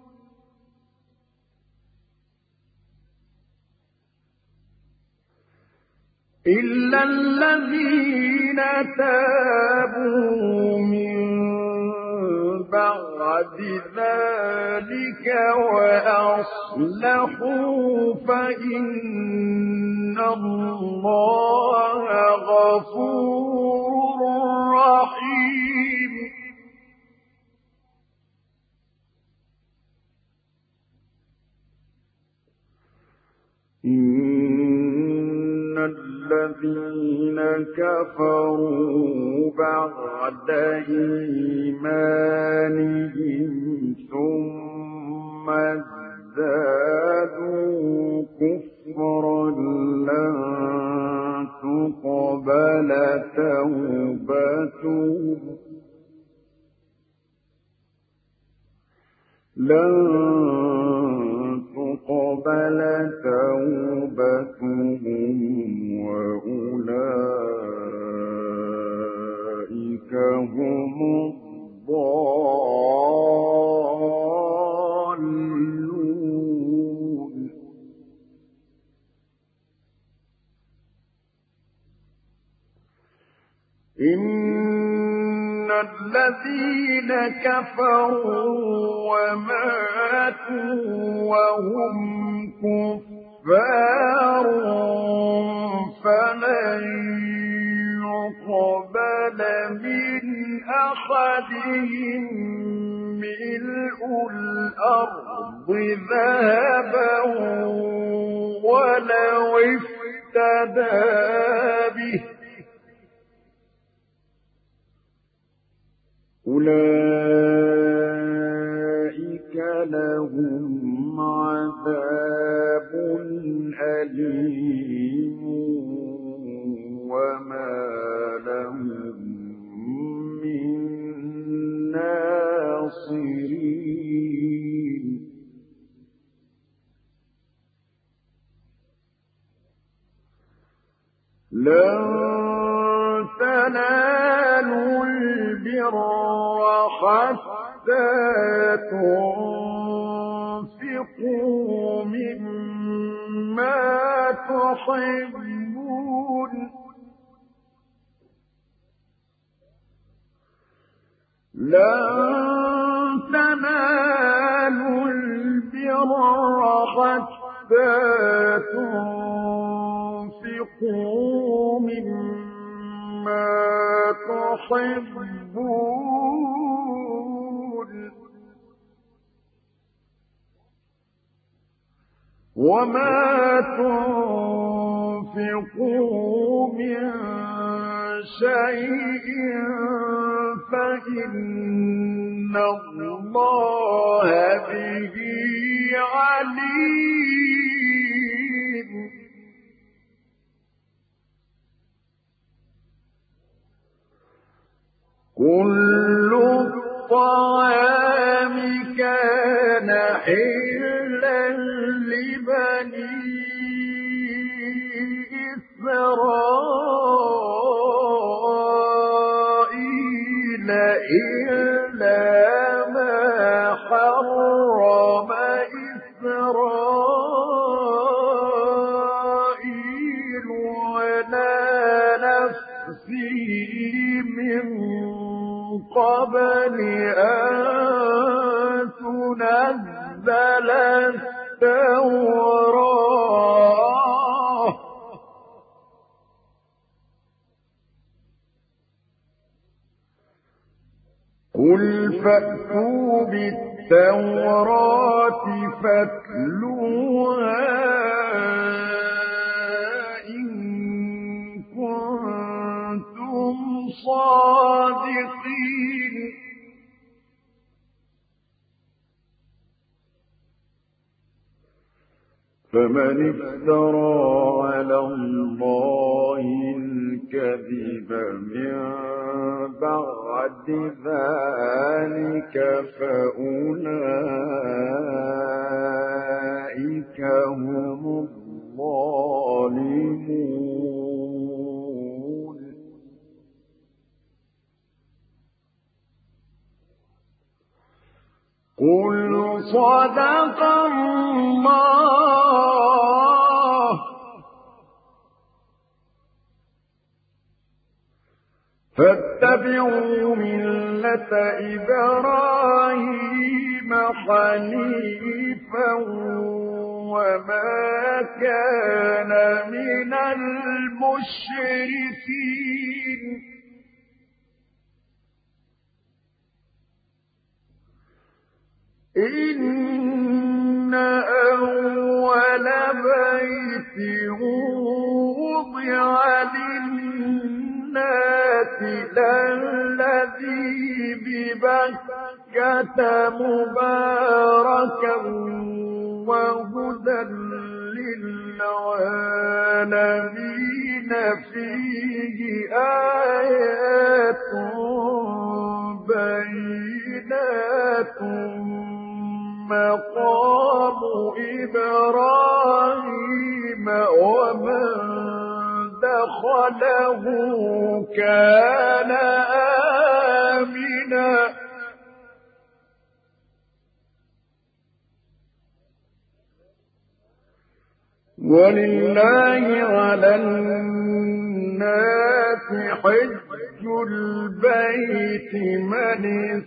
إلا الذين تابوا من بعد ذلك وأصلحوا فإن الله غفور رحيم إن الذين كفروا بعد إيمانهم ثم ازدادوا كفرا لن تقبل توبتهم وأولئك هم الظالمون الذين كفروا وماتوا وهم كفار فلن يقبل من أحدهم ملء الأرض ذهبا ولو افتدى به أولئك لهم عذاب أليم وما لهم من ناصرين لن تنالوا البر حتى تنفقوا مما تحبون لن تنالوا البر حتى تنفقوا مما تحبون وما تنفقوا من شيء فإن الله به عليم كل الطعام كان حلا لبني إسرائيل إلا ما حرم إسرائيل على نفسه من قبل أن تنزل التوراة قل فأتوا بالتوراة فاتلوها إن كنتم صادقين فمن افترى على الله الكذب من بعد ذلك فأولئك هم الظالمون قل صدق الله فاتبعوا ملة إبراهيم حنيفا وما كان من المشركين إن أول بيت وضع للناس للذي ببكة مباركا وهدى للعالمين فيه آيات بينات مقام إبراهيم ومن دخله كان آمنا ولله على الناس حج البيت من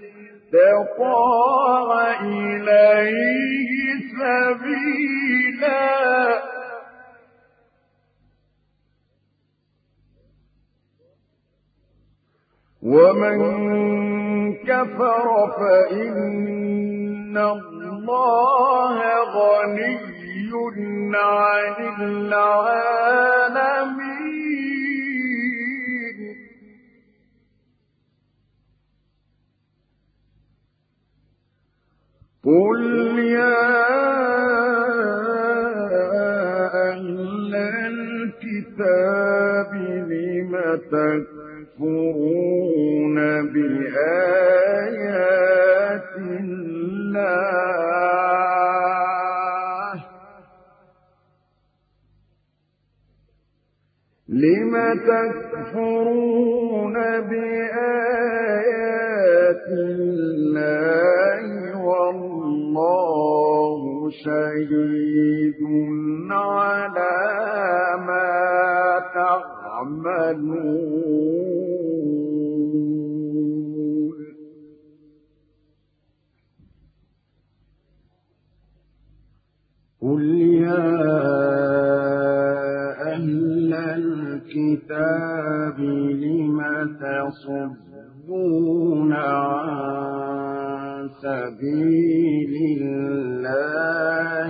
استطاع إليه سبيلا ومن كفر فإن الله غني عن العالمين قل يا أهل الكتاب لم تكفرون بآيات الله لم تكفرون بآيات الله والله شهيد على ما تعملون قل يا أهل الكتاب لم تصدون عن سبيل الله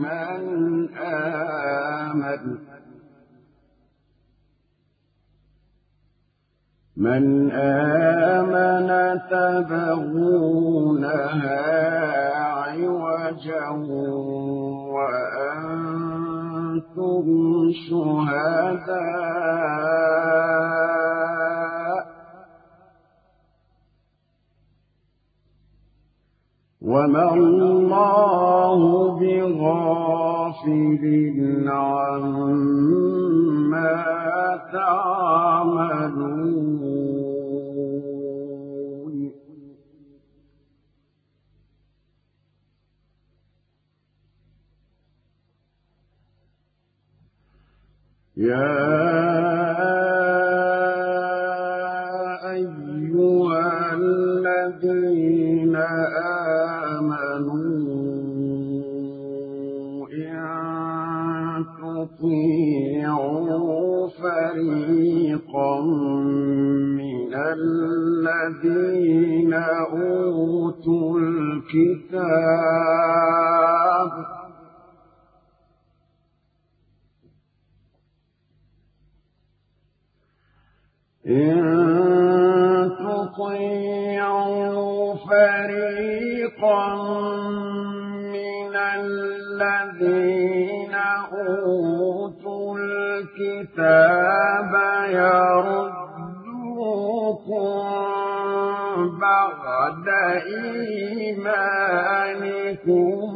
من آمن تبغونها عوجا وأنتم شهداء وما الله بغافل عما تعملون يا أيها الذين آمنوا إن تطيعوا فريقا من الذين أوتوا الكتاب إن تطيعوا فريقا من الذين أوتوا الكتاب يردوكم بعد إيمانكم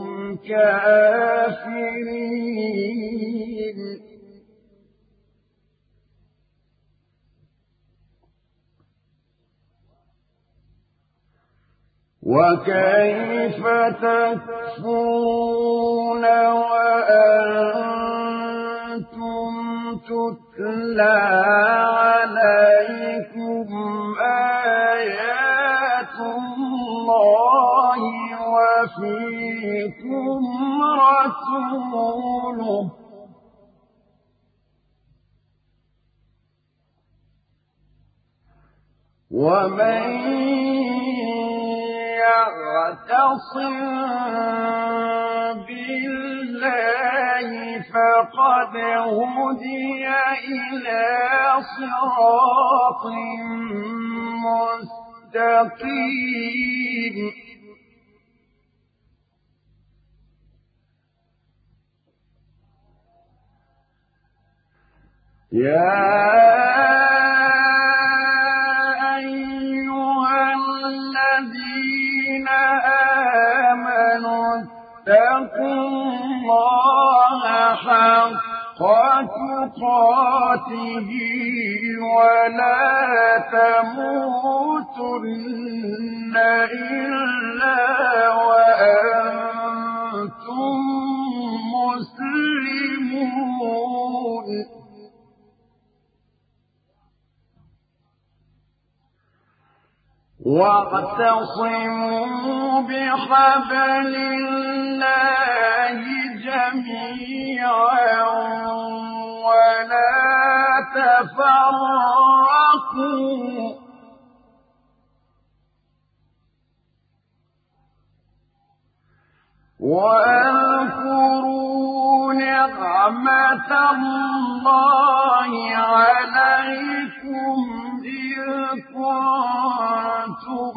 كافرين وكيف تكفرون وأنتم تتلى عليكم آيات الله وفيكم رسوله ومن يعتصم بالله فقد هدي إلى صراط مستقيم يا اتقوا الله حق تقاته ولا تموتن إلا وأنتم مسلمون واعتصموا بحبل الله جميعا ولا تفرقوا واذكروا نعمة الله عليكم إذ كنتم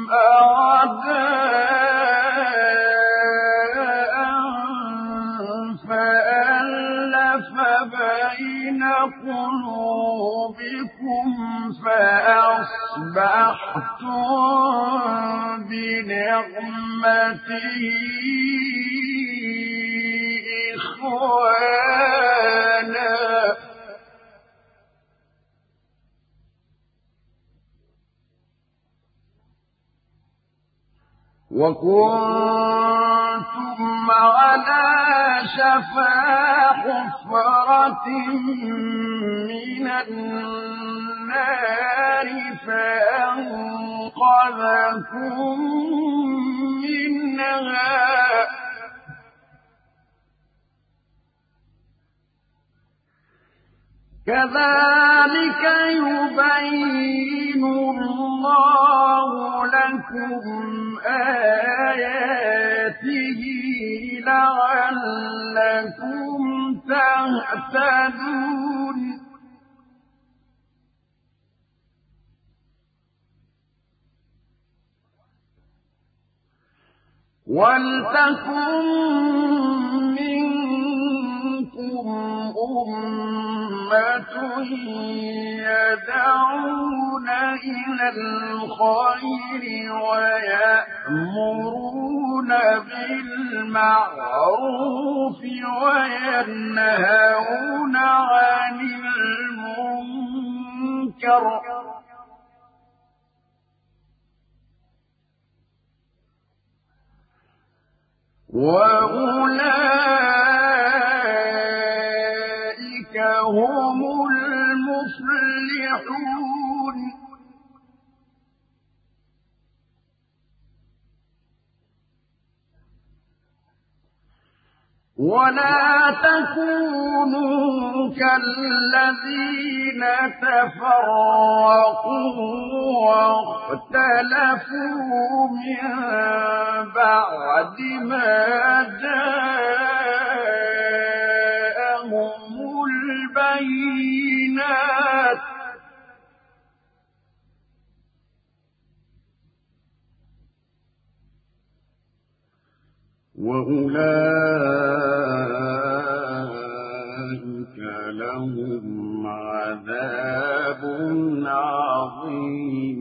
أعداء فألف بين قلوبكم فأصبحتم بنعمته إخوانا وكنتم على شفا حفرة من النار فأنقذكم منها كذلك يبين الله لكم آياته لعلكم تهتدون ولتكن منكم أمة يدعون إلى الخير ويأمرون بالمعروف وينهون عن المنكر وأولئك هم المفلحون ولا تكونوا كالذين تفرقوا واختلفوا من بعد ما جاءهم البينات وأولئك لهم عذاب عظيم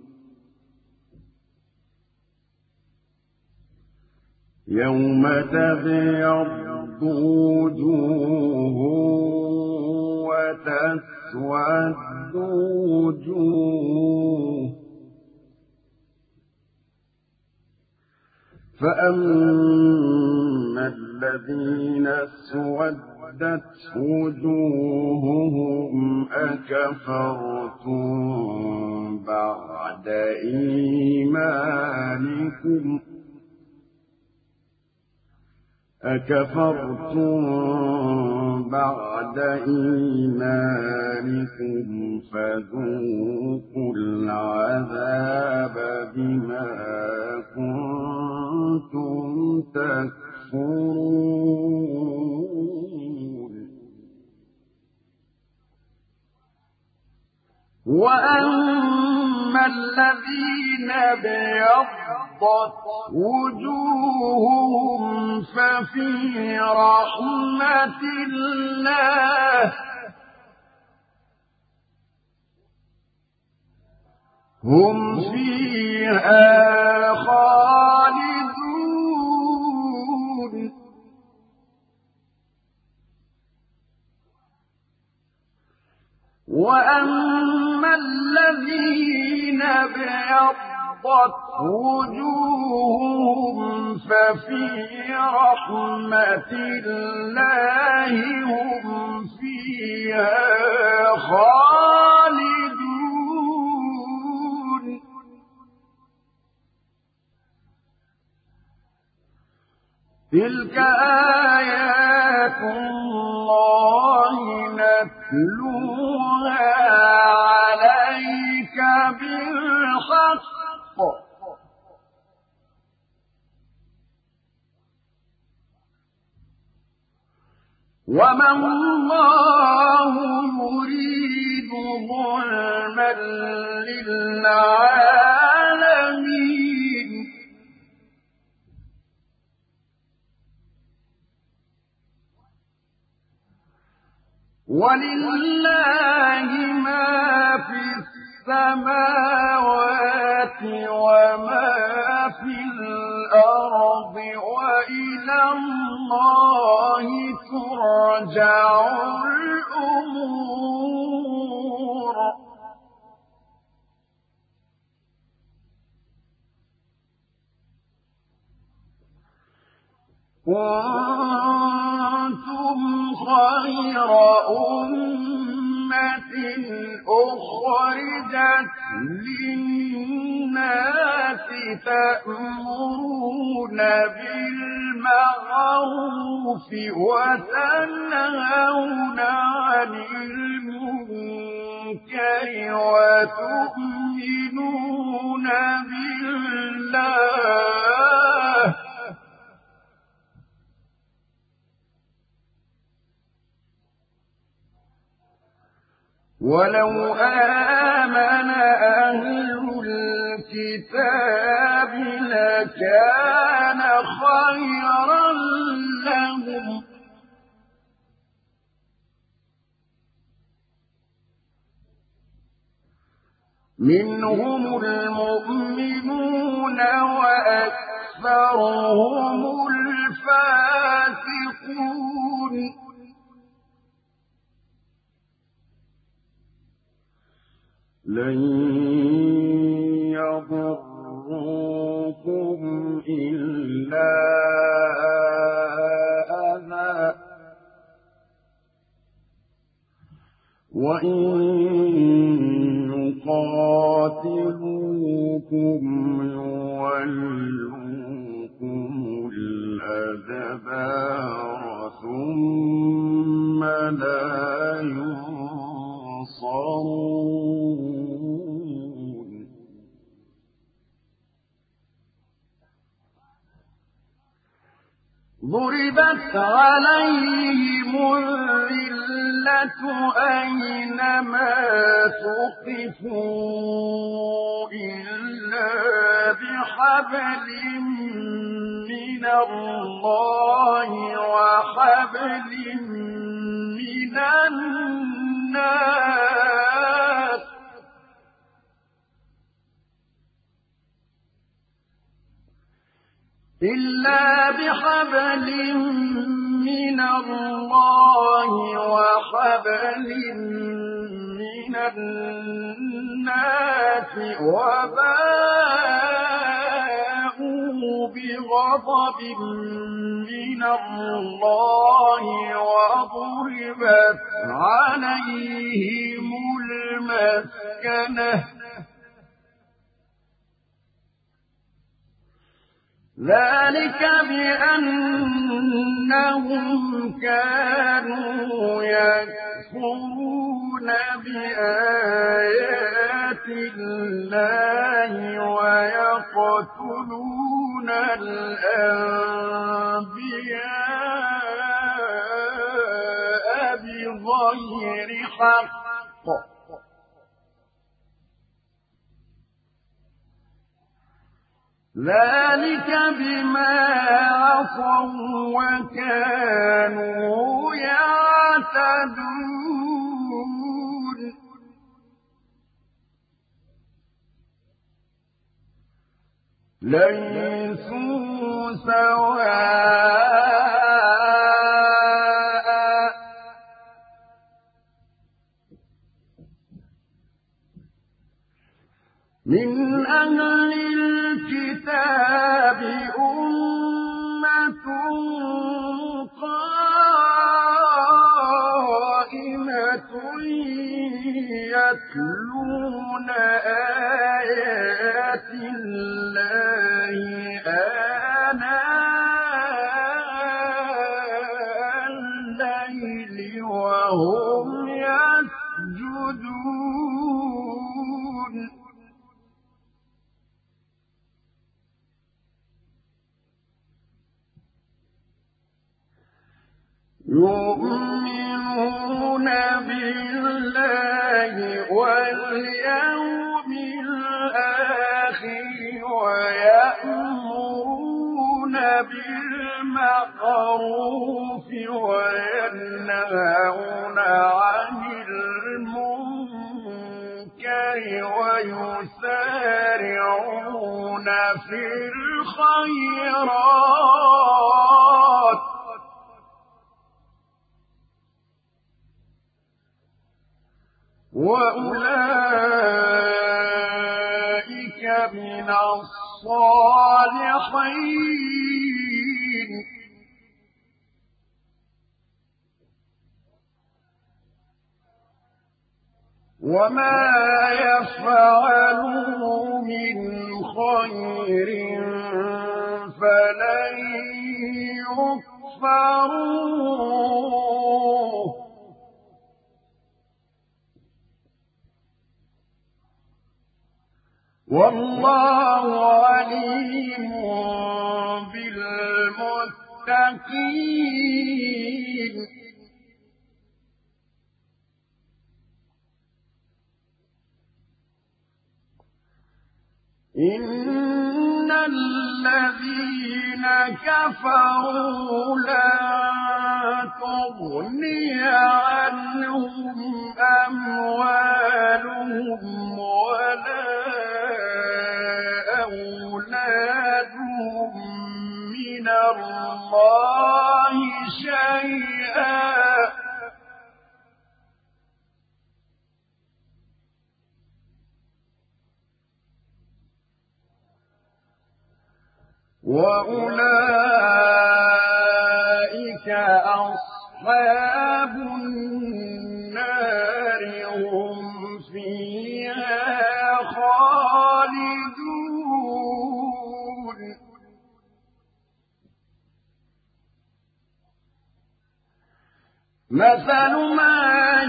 يوم تبيض وجوه وتسود وجوه فأما الذين اسودت وجوههم أكفرتم بعد إيمانكم فذوقوا العذاب بما كنتم تكفرون وأما الذين ابيضت وجوههم ففي رحمة الله هم فيها خالدون وأما الذين ابيضت وجوههم ففي رحمة الله هم فيها خالدون تلك آيات الله نتلوها عليك بالحق وما الله يريد ظلما للعالمين ولله ما في السماوات وما في الأرض وإلى الله ترجع الأمور كنتم خير أمة أخرجت للناس تأمرون بالمعروف وتنهون عن المنكر وتؤمنون بالله ولو آمن أهل الكتاب لكان خيرا لهم منهم المؤمنون وأكثرهم الفاسقون لن يضروكم إلا أذى وإن يقاتلوكم يولوكم الأدبار ثم لا ينصرون ضربت عليهم الذلة أينما ثقفوا إلا بحبل من الله وحبل من الناس إلا بحبل من الله وحبل من الناس وباءوا بغضب من الله وضربت عليهم المسكنة ذلك بأنهم كانوا يكفرون بآيات الله ويقتلون الأنبياء بغير حق ذلك بما عصوا وكانوا يعتدون ليسوا سواء من أهل الكتاب أمة قائمة يتلون آيات الله آناء وهم يسجدون يؤمنون بالله واليوم الآخر ويأمرون بالمعروف وينهون عن المنكر ويسارعون في الخيرات وأولئك من الصالحين وما يفعلوا من خير فلن يكفروه والله عليم بالمتقين إن الذين كفروا لن تغني عنهم أموالهم ولا أولادهم من الله شيئا وأولئك أصحاب النار هم فيها خالدون مثل ما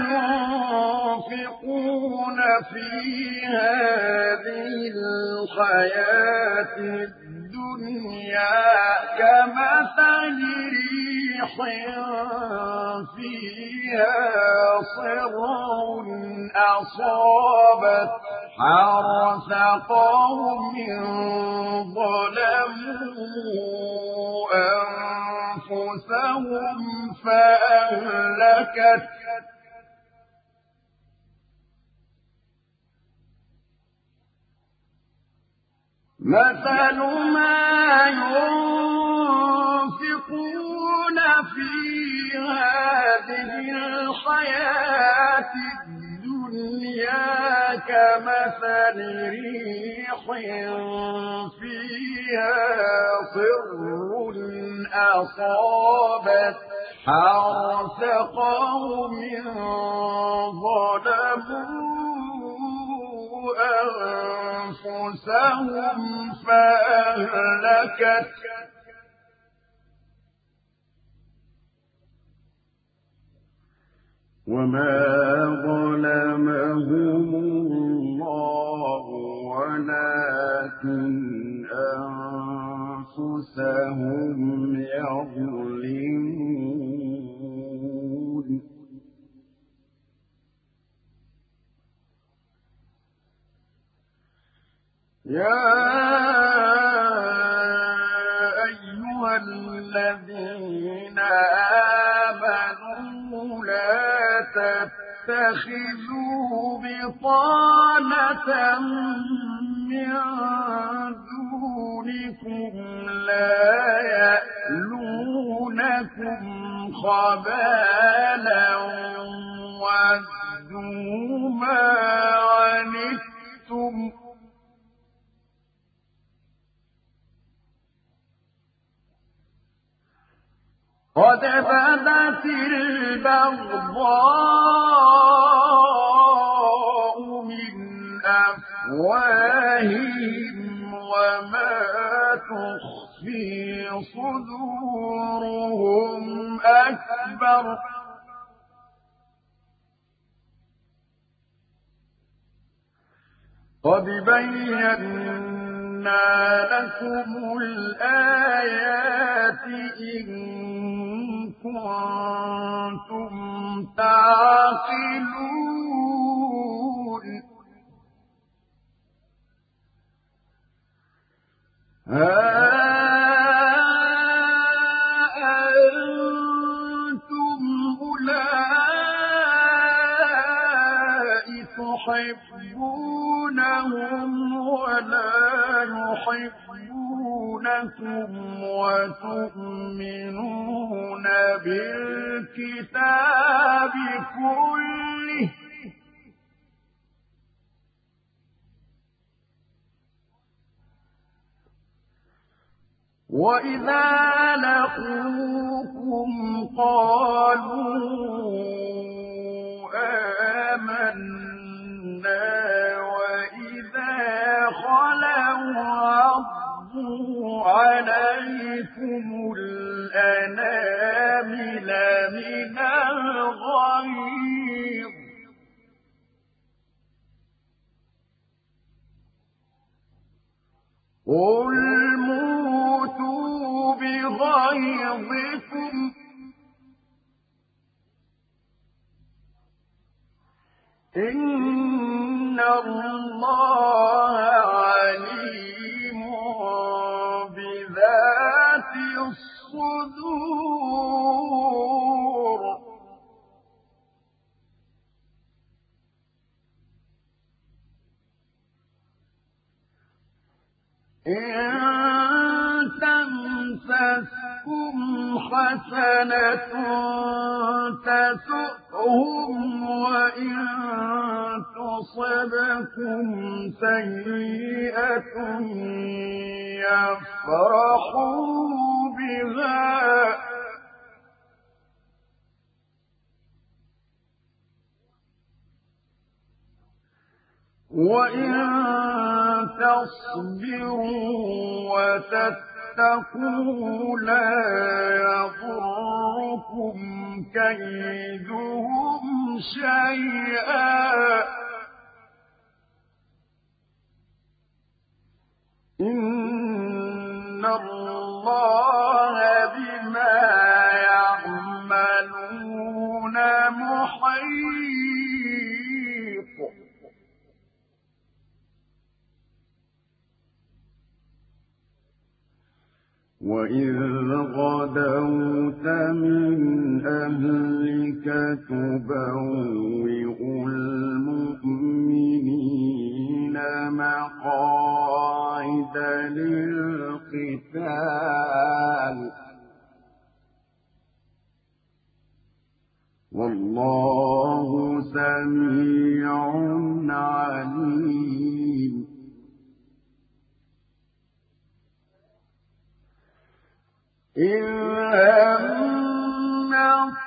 ينفقون في هذه الحياة الدنيا كمثل ريح فيها صر أصابت حرث قوم ظلموا أنفسهم فأهلكت مثل ما ينفقون في هذه الحياة الدنيا كمثل ريح فيها صر أصابت حرث قوم ظلموا أنفسهم فأهلكت وما ظلمهم الله ولكن أنفسهم يظلمون يا أيها الذين آمنوا لا تتخذوا بطانة من دونكم لا يألونكم خبالا ودوا ما عنتم قد بدت البغضاء من أفواههم وما تخفي صدورهم أكبر قد بينا لكم الآيات إن كنتم تعقلون أنتم أولئك تحبونهم ولا يحبونكم وتؤمنون بالكتاب كله وإذا لقوكم قالوا آمنا وإذا خلوا عضوا عليكم الأنامل من الغيظ قل موتوا بغيظكم إن الله عليم بذات الصدور إن تمسسكم حسنة تسؤهم وإن تصبكم سيئة يفرحوا بها وإن تصبروا وتتقوا لا يضركم كيدهم شيئا إن الله بما يعملون محيط وإذ غدوت من أهلك تبوئ المؤمنين مقاعد للقتال والله سميع عليم إذ هم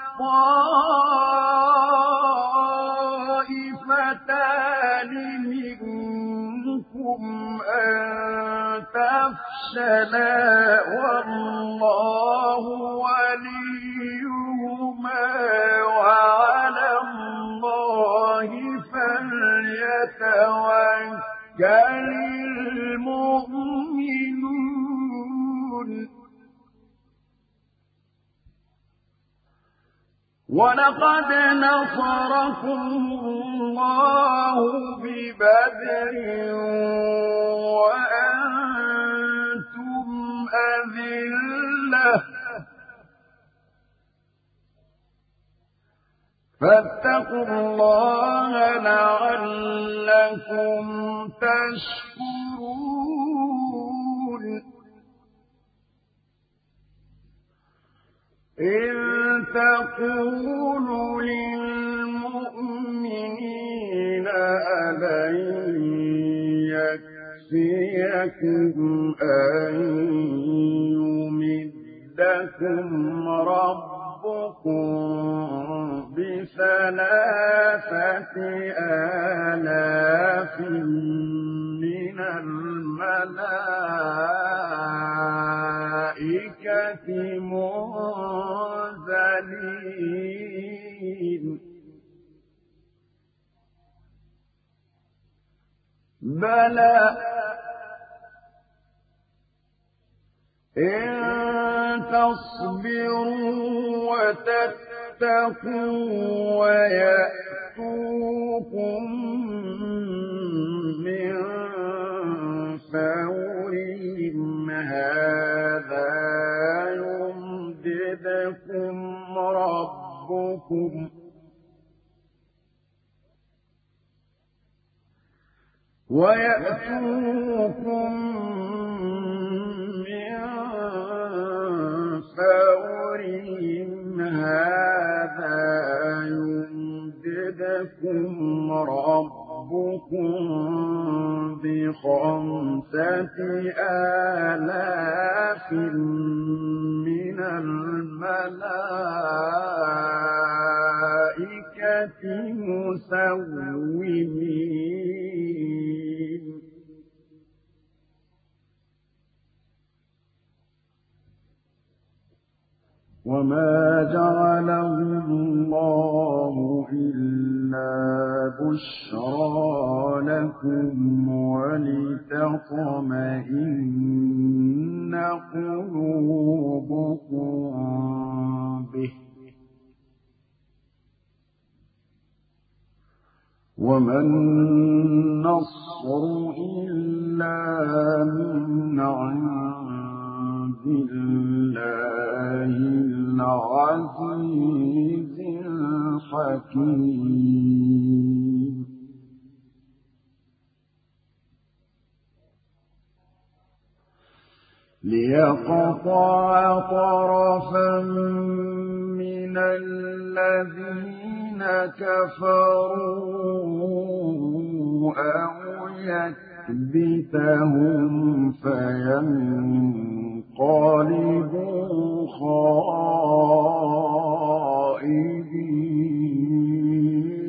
الطائفتان منكم أن تفشلا والله وليهما وعلى الله فليتوكل المؤمنون ولقد نصركم الله ببدر وأنتم أذلة فاتقوا الله لعلكم تشكرون إذ تقول للمؤمنين ألن يكفيكم أن يمدكم ربكم ب3,000 من الملائكة منزلين بلى إن تصبروا وتتقوا ويأتوكم من فورهم هذا يمددكم ربكم ويأتوكم من فورهم هذا يمددكم ربكم ب5,000 من الملائكة مسومين وما جعله الله إلا بشرى لكم ولتطمئن قلوبكم به وما النصر إلا من عند الله العزيز الحكيم ليقطع طرفا من الذين كفروا أو يكبتهم فينقلبوا خائبين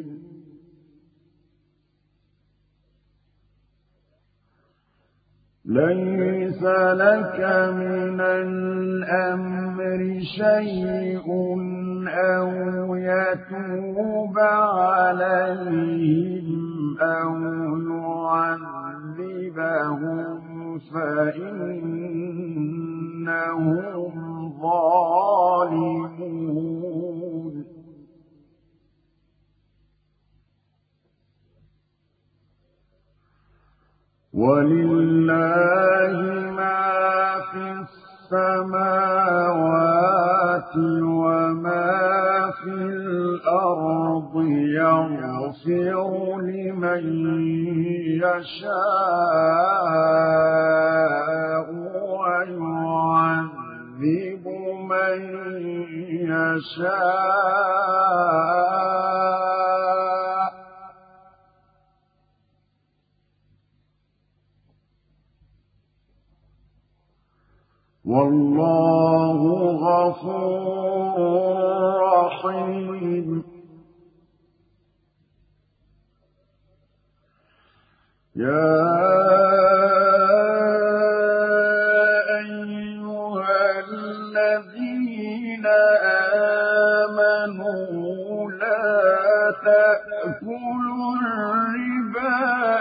ليس لك من الأمر شيء أو يتوب عليهم أو يعذبهم فإنهم ظالمون ولله ما في السماوات وما في الأرض يغفر لمن يشاء ويعذب من يشاء والله غفور رحيم يا أيها الذين آمنوا لا تأكلوا الربا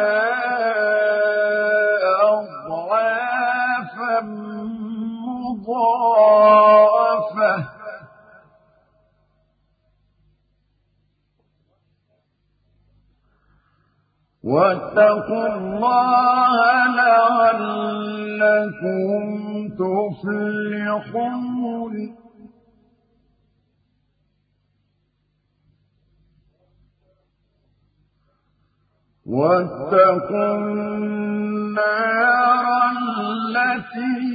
أضعافا مضاعفة واتقوا الله لعلكم تفلحون واتقوا النار التي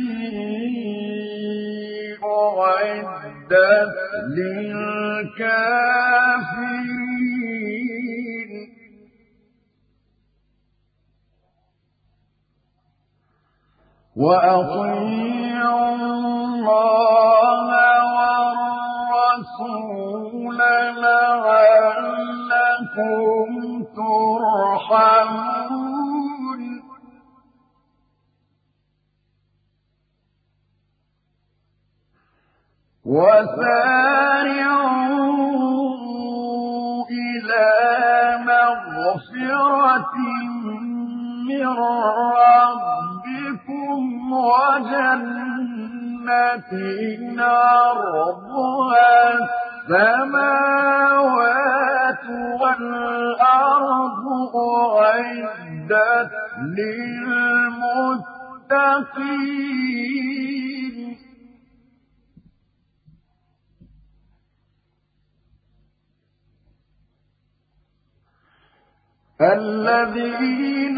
أعدت للكافرين وأطيعوا الله والرسول لعلكم ترحمون وسارعوا إلى مغفرة من عرضها السماوات والأرض أعدت للمتقين الذين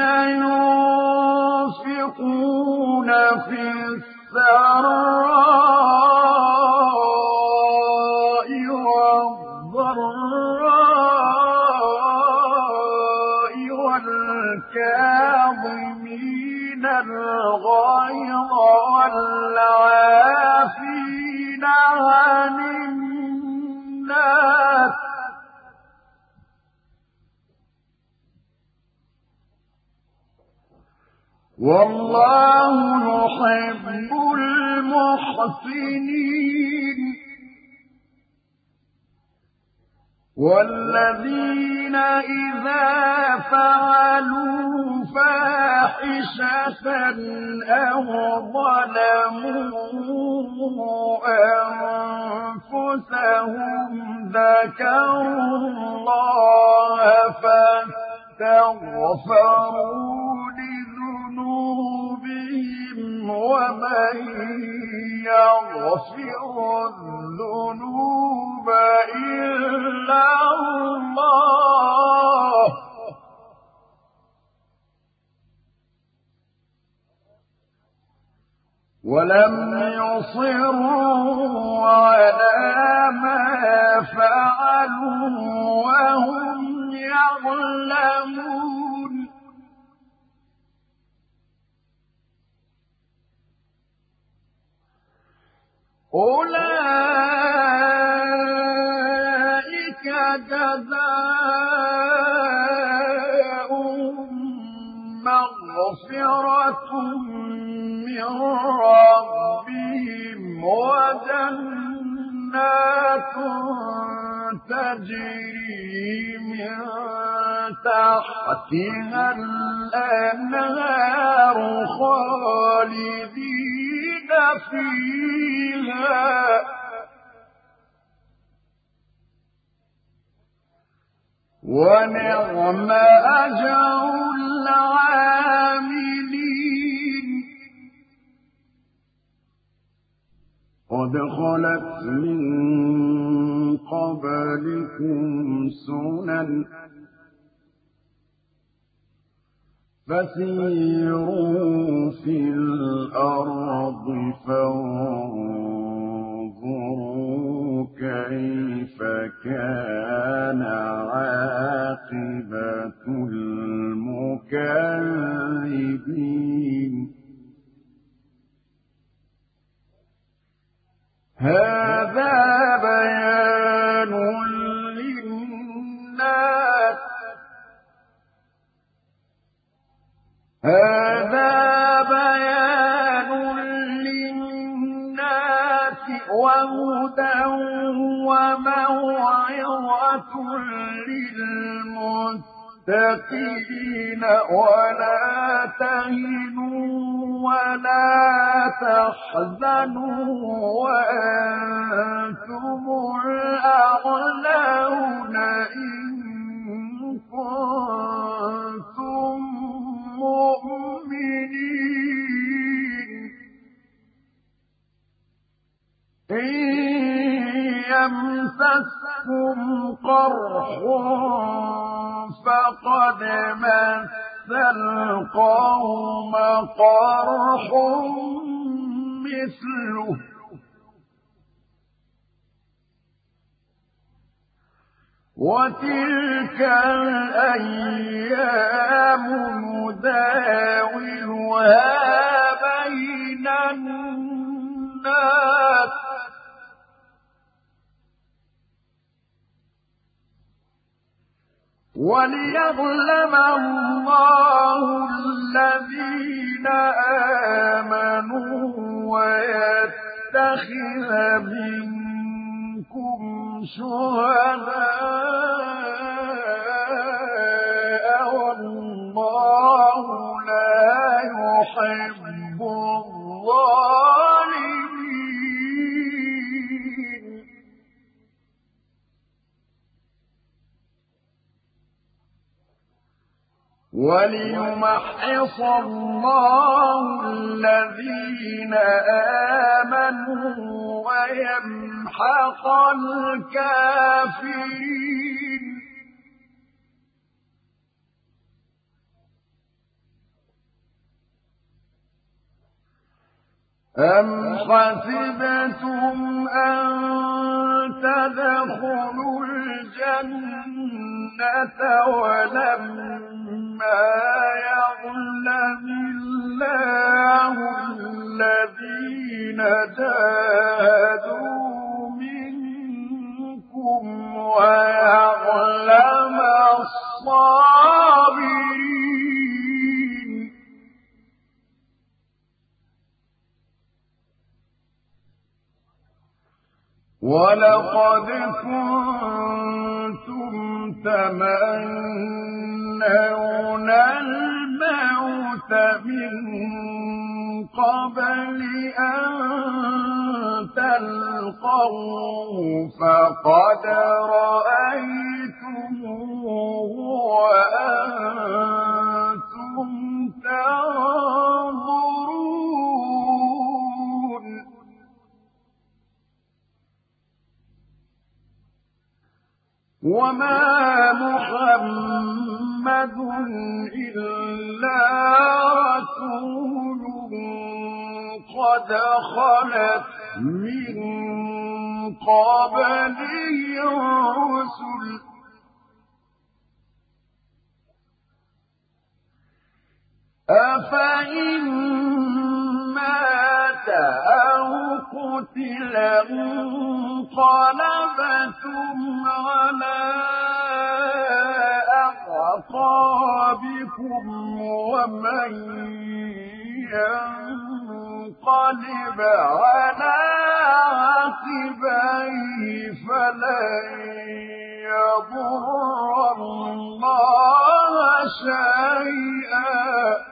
ينفقون في السراء والضراء والكاظمين الغيظ والعافين عن الناس والله يحب المحسنين والذين إذا فعلوا فاحشة أو ظلموا أنفسهم ذكروا الله فاستغفروا لذنوبهم ومن يغفر الذنوب إلا الله ولم يصروا على ما فعلوا وهم يعلمون أولئك جزاؤهم مغفرة من ربهم وجنات تجري من تحتها الأنهار خالدين فيها ونعم أجر العاملين قد خلت من قبلكم سنن فسيروا في الأرض فانظروا كيف كان عاقبة المكذبين هذا بيان للناس وهدى وموعظة للمتقين ولا تهنوا ولا تحزنوا وأنتم الأعلون إن كنتم مؤمنين إن يمسسكم قرح فقد مس القوم قرح مثله وتلك الأيام نداولها بين الناس وليظلم الله الذين آمنوا ويتخذ منكم شهداء والله لا يحب الظالمين وليمحص الله الذين آمنوا ويمحق الكافرين. أم حسبتم أن تدخلوا الجنة ولما يعلم الله الذين جاهدوا منكم ويعلم الصابرين. ولقد كنتم تمنون الموت من قبل أن تلقوه فقد رأيتموه وأنتم تنظرون. وما محمد إلا رسول قد خلت من قبله الرسل أفإن مات أو قتل انقلبتم على أعقابكم ومن ينقلب على عقبيه فلن يضر الله شيئا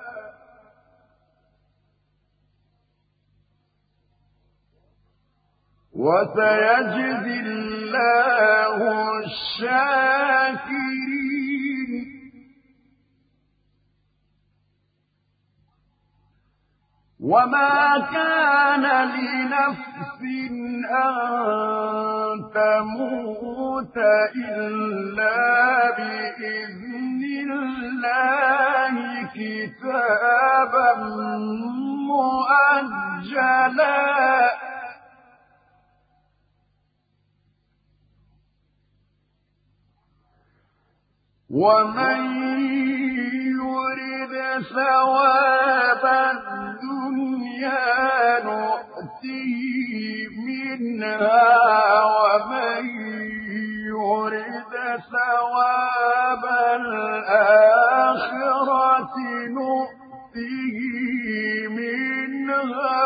وسيجزي الله الشاكرين. وما كان لنفس أن تموت إلا بإذن الله كتابا مؤجلا ومن يرد ثواب الدنيا نؤته منها ومن يرد ثواب الآخرة نؤته منها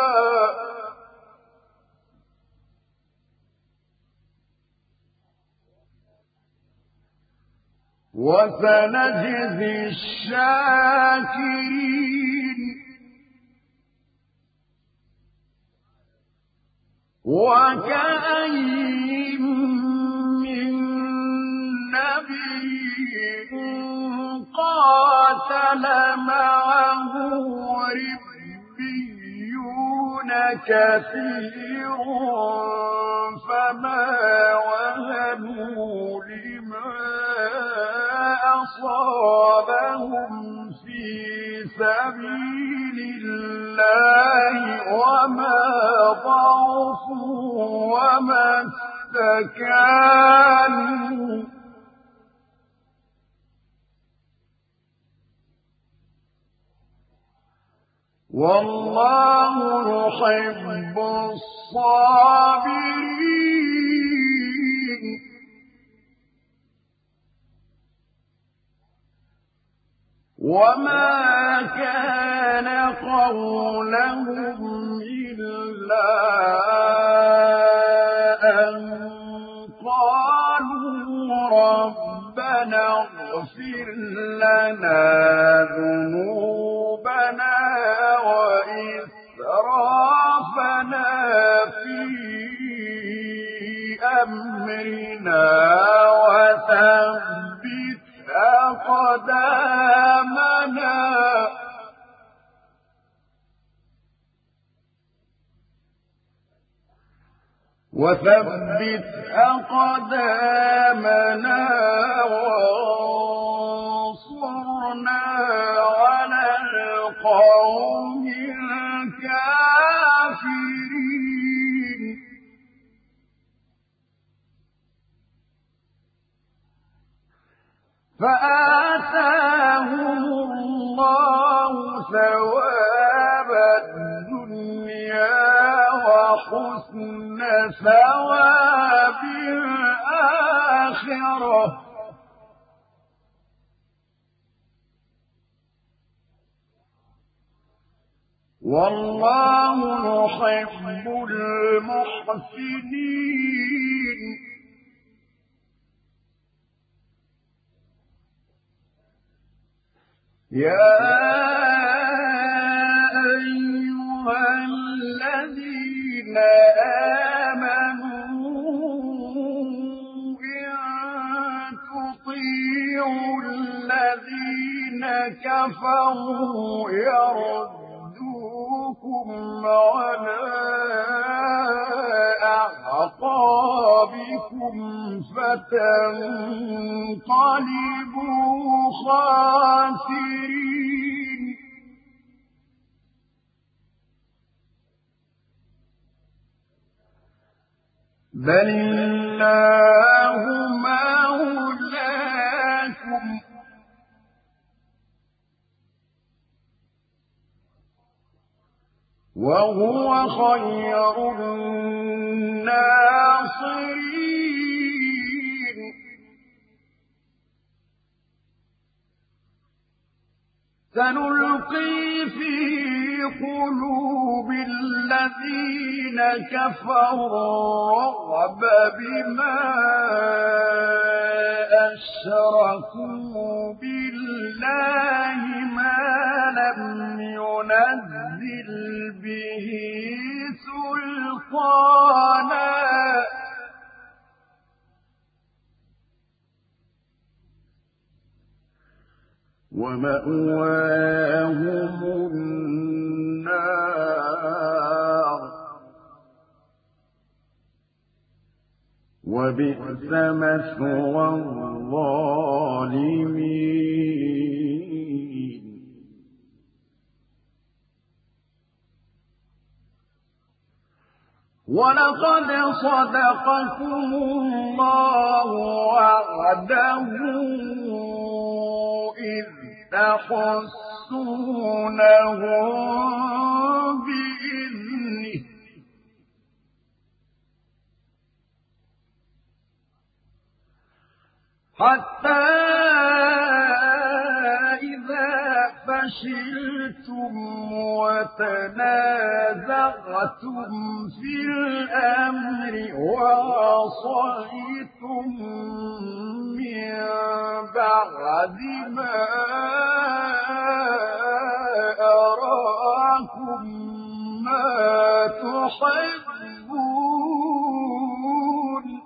وسنجزي الشاكرين. وكأين من نبي قاتل معه ربيون كثير فما وهنوا لما أصابهم في سبيل الله وما ضعفوا وما استكانوا والله يحب الصابرين. وما كان قولهم إلا أن قالوا ربنا اغفر لنا ذنوبنا وإسرافنا في أمرنا وثبت أقدامنا وثبت أقدامنا وانصرنا على القوم الكافرين فآتاهم الله ثواب الدنيا وحسن ثواب الآخرة والله يحب المحسنين يا أيها الذين آمنوا إن تطيعوا الذين كفروا يردوكم على أعقابكم فتنقلبوا خاسرين بل الله مولاكم وهو خير الناصرين سنلقي في قلوب الذين كفروا الرعب بما أشركوا بالله ما لم ينزل به سلطانا ومأواهم النار وبئس مثوى الظالمين ولقد صدقكم الله وعده إذ تحسونهم بإذنه حتى إذا فشلتم وتنازعتم في الأمر وعصيتم من بعد ما أراكم ما تحبون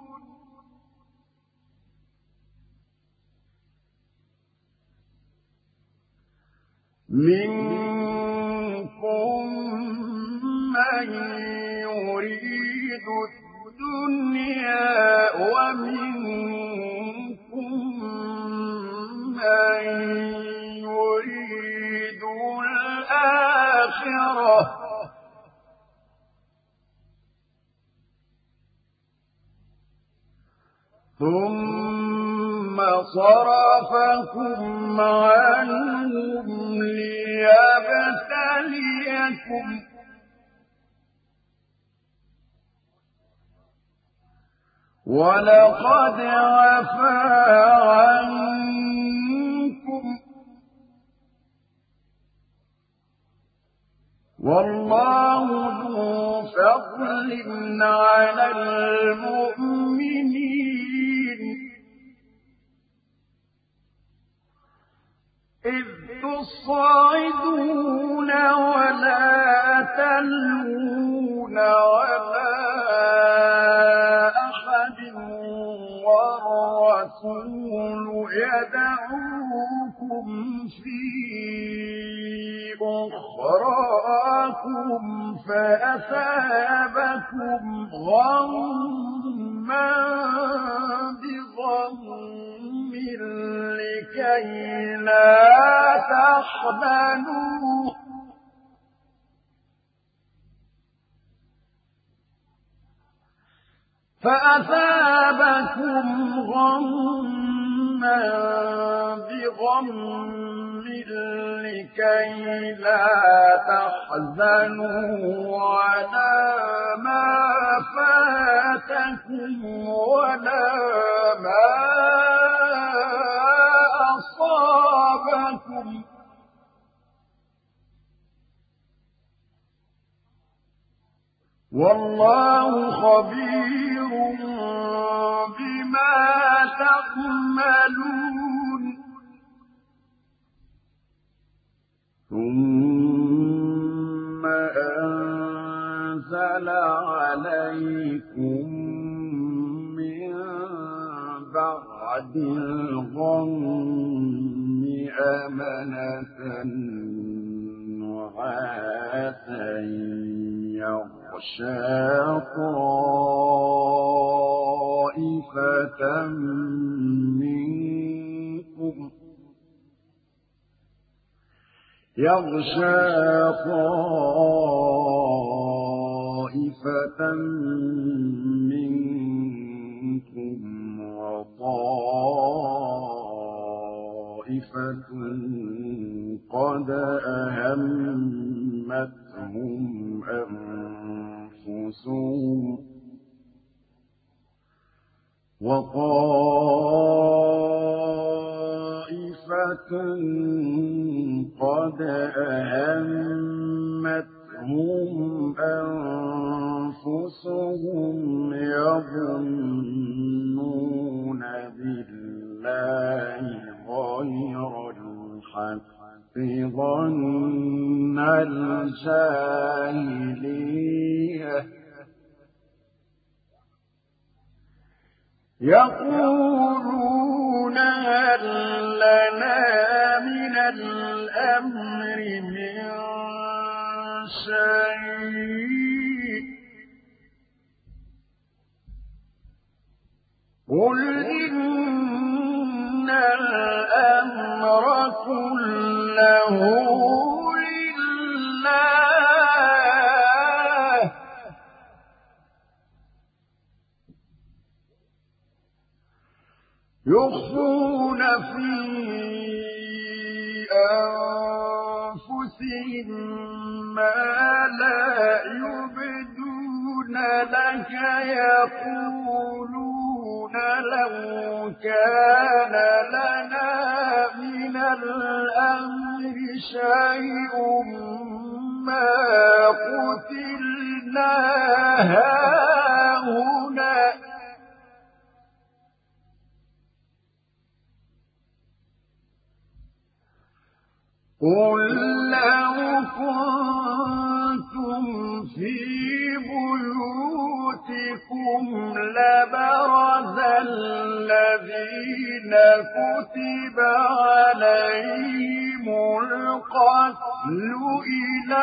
منكم من يريد الدنيا ومنكم من يريد الآخرة ثم صرفكم عنهم ليبتليكم ولقد عفا عنكم والله ذو فضل على المؤمنين إذ تصعدون ولا تلوون على أحد والرسول يدعوكم في أخراكم فأثابكم غما بغم لكي لا تحزنوا فأثابكم غما بغم لكي لا تحزنوا على ما فاتكم ولا ما أصابكم والله خبير بما تعملون ثم أنزل عليكم من بعد الغم أمنة نعاسا يغشى طائفة منكم وطائفة قد أهمتهم أنفسهم وطائفة قد أهمتهم أنفسهم يظنون بالله غير الحق ظن الجاهلية يقولون هل لنا من الأمر من شيء قل إن الأمر كله لله يخفون في أنفسهم ما لا يبدون لك يقولون لو كان لنا من الأمر شيء ما قتلنا هاهنا قل لو كنتم في بيوتكم لبرز الذين كتب عليهم القتل إلى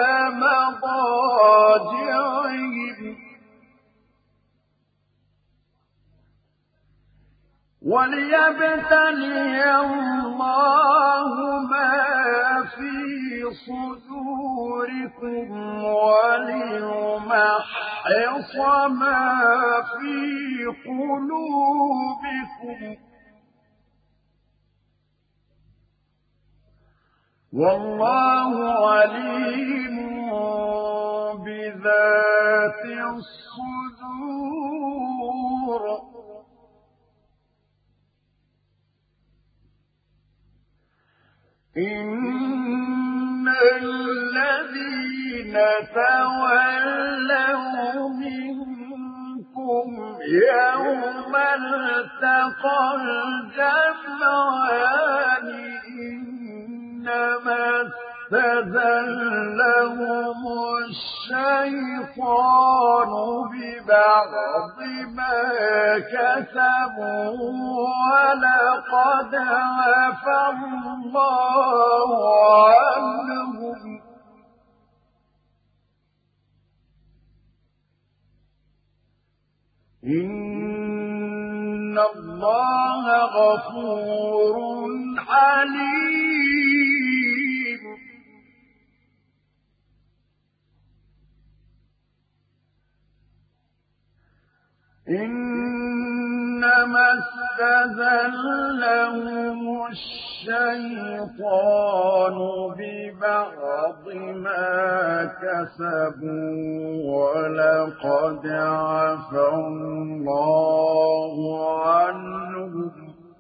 مضاجعهم وليبتلي الله ما في صدوركم وليمحص ما في قلوبكم والله عليم بذات الصدور إن الذين تولوا منكم يوم التقى الجمعان إنما استزلهم الشيطان ببعض ما كسبوا ولقد عفا الله عنهم لغفور حليم إنما استزلهم الشيطان ببعض ما كسبوا ولقد عفى الله عنهم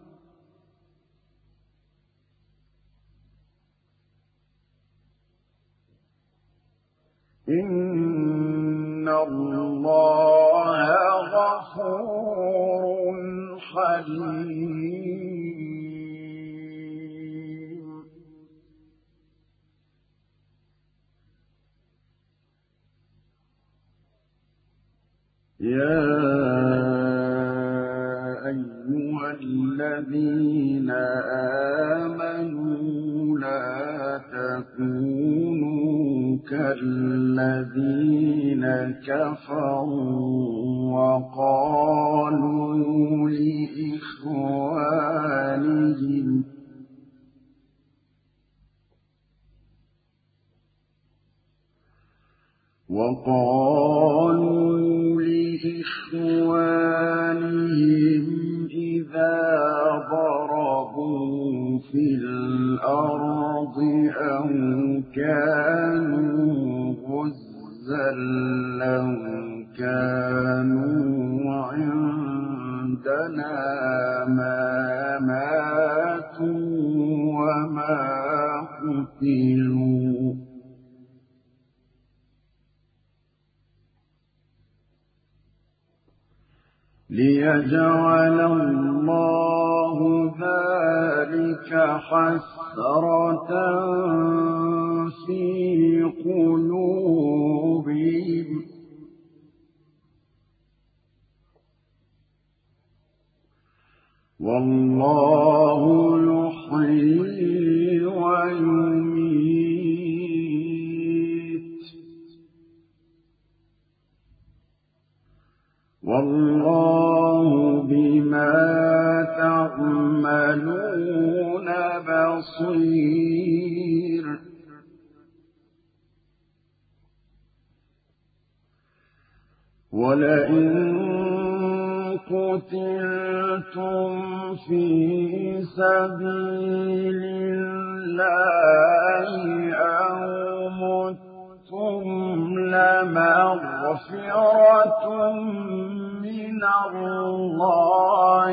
إن الله غفور حليم يا أيها الذين آمنوا لا تكونوا كالذين كفروا وقالوا لإخوانهم إذا ضربوا في الأرض أو كانوا غزا لو كانوا عندنا ما ماتوا وما قتلوا ليجعل الله ذلك حسرة في قلوبهم والله يحيي ويميت والله بما تعملون بصير ولئن قتلتم في سبيل الله أو متم لمغفرة من الله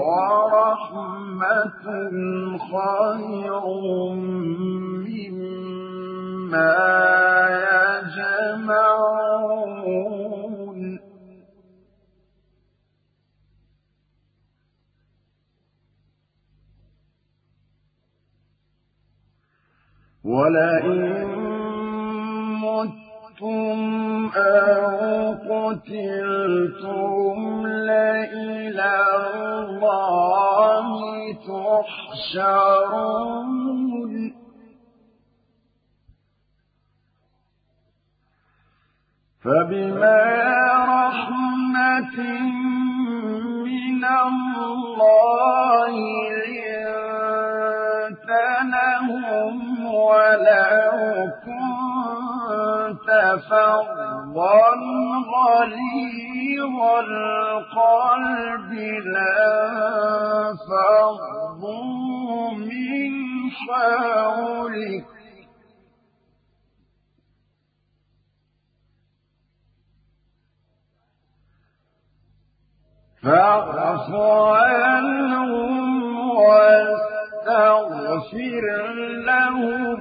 ورحمة خير مما يجمعون ولئن متم أو قتلتم لإلى الله تحشرون فبما رحمة من الله لنت لهم ولو كنت فظا غليظ القلب لانفضوا من حولك فاعف عنهم واستغفر لهم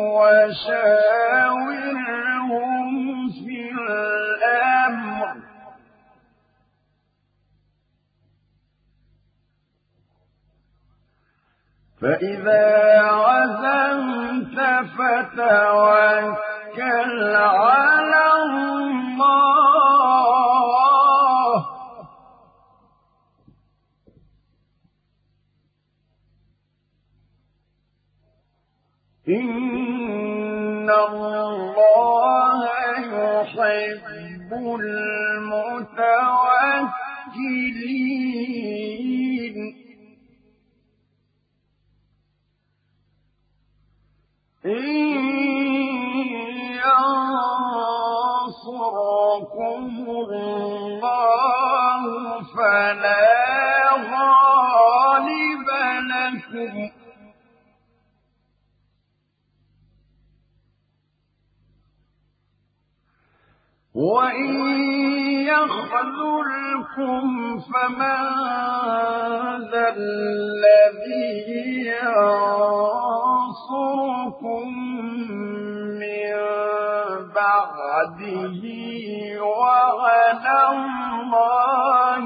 وشاورهم في الأمر فإذا عزمت فتوكل على الله إن الله يحب المتوكلين إن ينصركم الله فلا غالب لكم وإن يخذلكم فمن ذا الذي ينصركم من بعده وعلى الله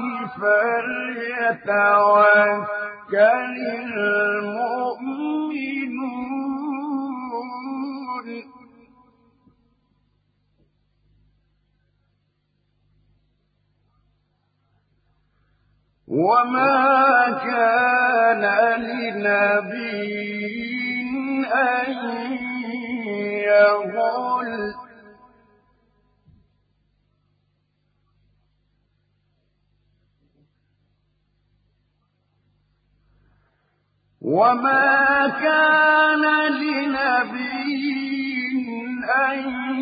فليتوكل المؤمنون وما كان لنبي أن يغل وما كان لنبي أن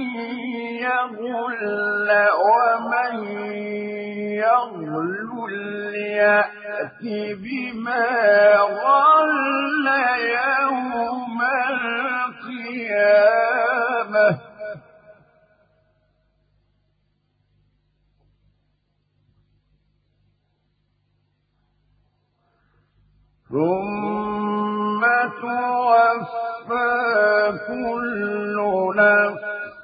يغل ومن يغل يأت بما غل يوم القيامة ثم توفى كل نفس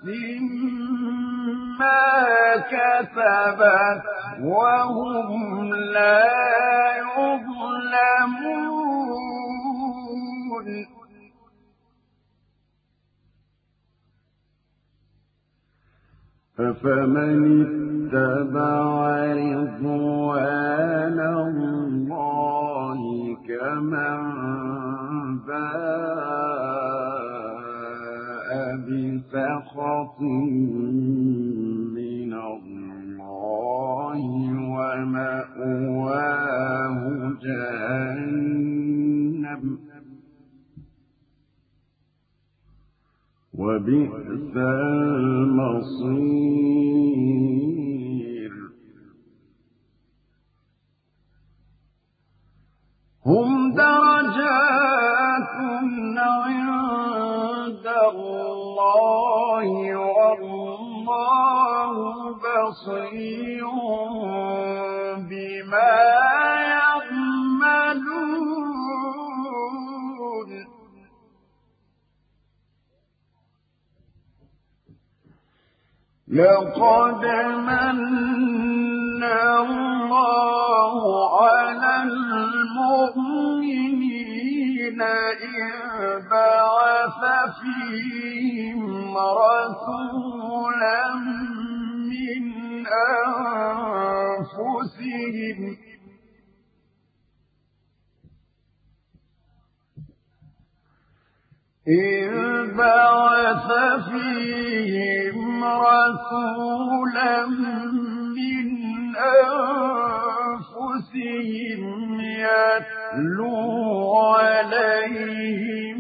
ما كسبت وهم لا يظلمون أفمن اتبع رضوان الله كمن باء بسخط من الله ومأواه جهنم وبئس المصير هم درجات عند الله والله بصير بما يعملون لقد من الله على المؤمنين إذ بعث فيهم رسولا من أنفسهم إذ بعث فيهم رسولا من أنفسهم يتلو عليهم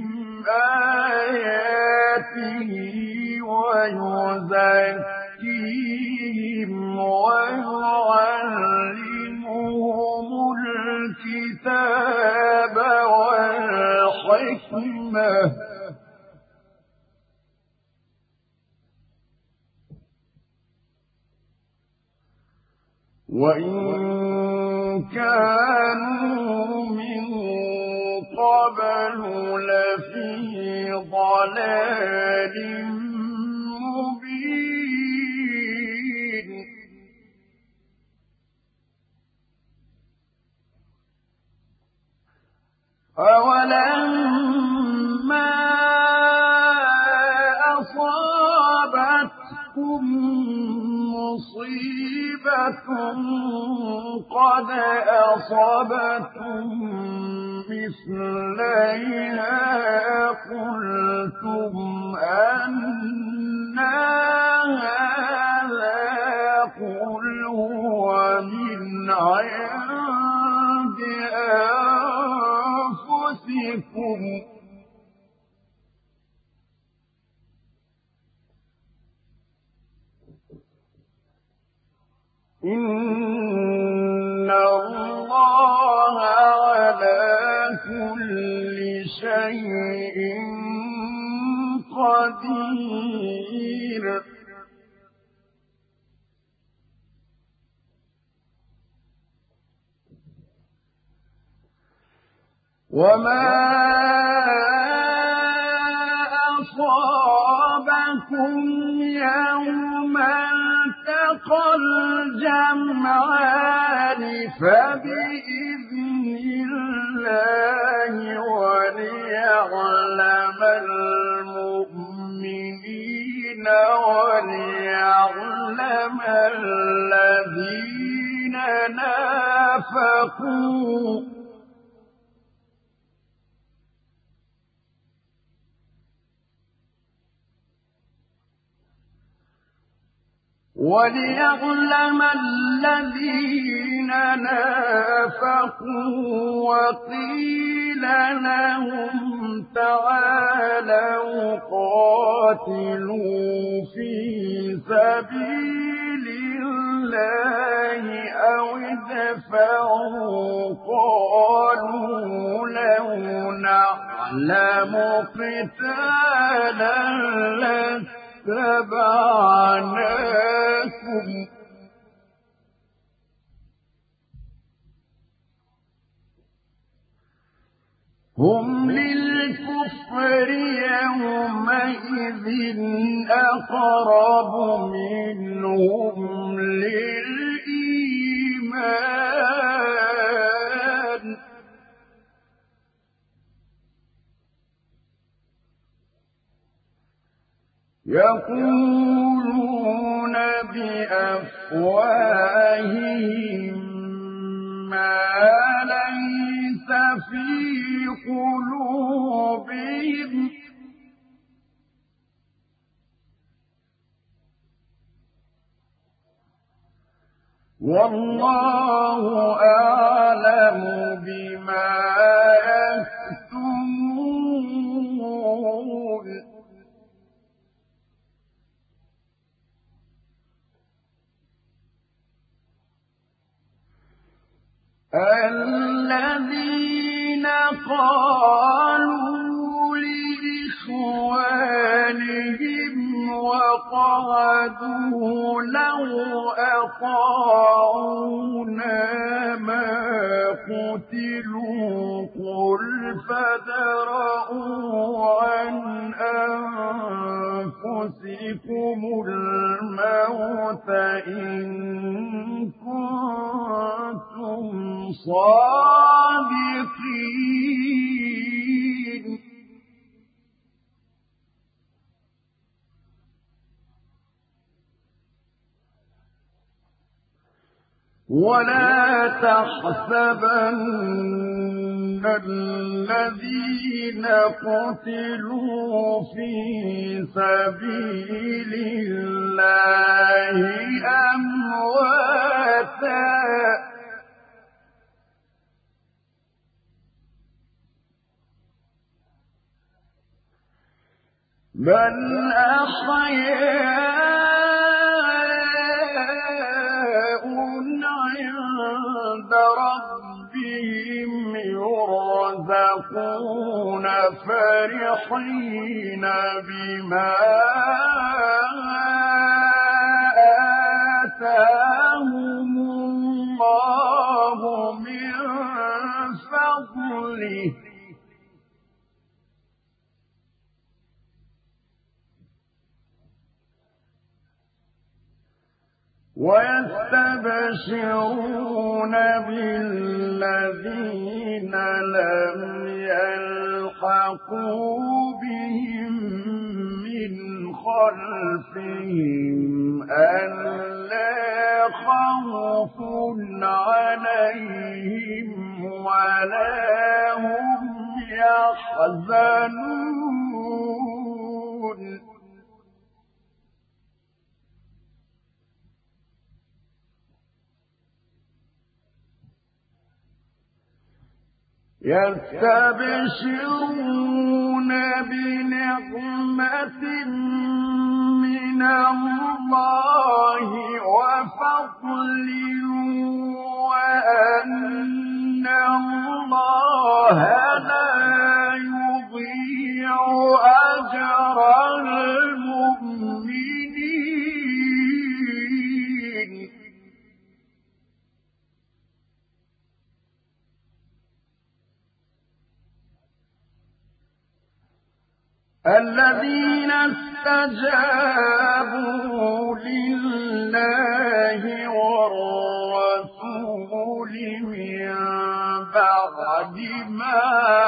آياته ويزكيهم ويعلمهم الكتاب والحكمة وإن كانوا من قبل لفي ضلال مبين أولما أصابتكم مصيبة قد أصبتم مثليها قلتم أنى هذا قل هو من عند أنفسكم إن الله على كل شيء قدير وما أصابكم يوم التقى الجمعان فبإذن الله وليعلم المؤمنين وليعلم الذين نافقوا وليعلم الذين نافقوا وقيل لهم تعالوا قاتلوا في سبيل الله أو ادفعوا قالوا لو نعلم قتالا لاتبعناكم هم للكفر يومئذ أقرب منهم للإيمان يقولون بأفواههم ما ليس في قلوبهم والله أعلم بما يكتمون الذين قالوا لإخوانهم وقعدوا لو أطاعونا ما قتلوا قل فادرءوا عن أنفسكم الموت إن كنتم صادقين ولا تحسبن الذين قتلوا في سبيل الله أمواتا بل أحياء عند ربهم يرزقون فرحين بما آتاهم الله من فضله ويستبشرون بالذين لم يلحقوا بهم من خلفهم ألا خوف عليهم ولا هم يحزنون يستبشرون بنعمة من الله وفضل وأن الله لا يضيع أجر المؤمنين الذين استجابوا لله والرسول من بعد ما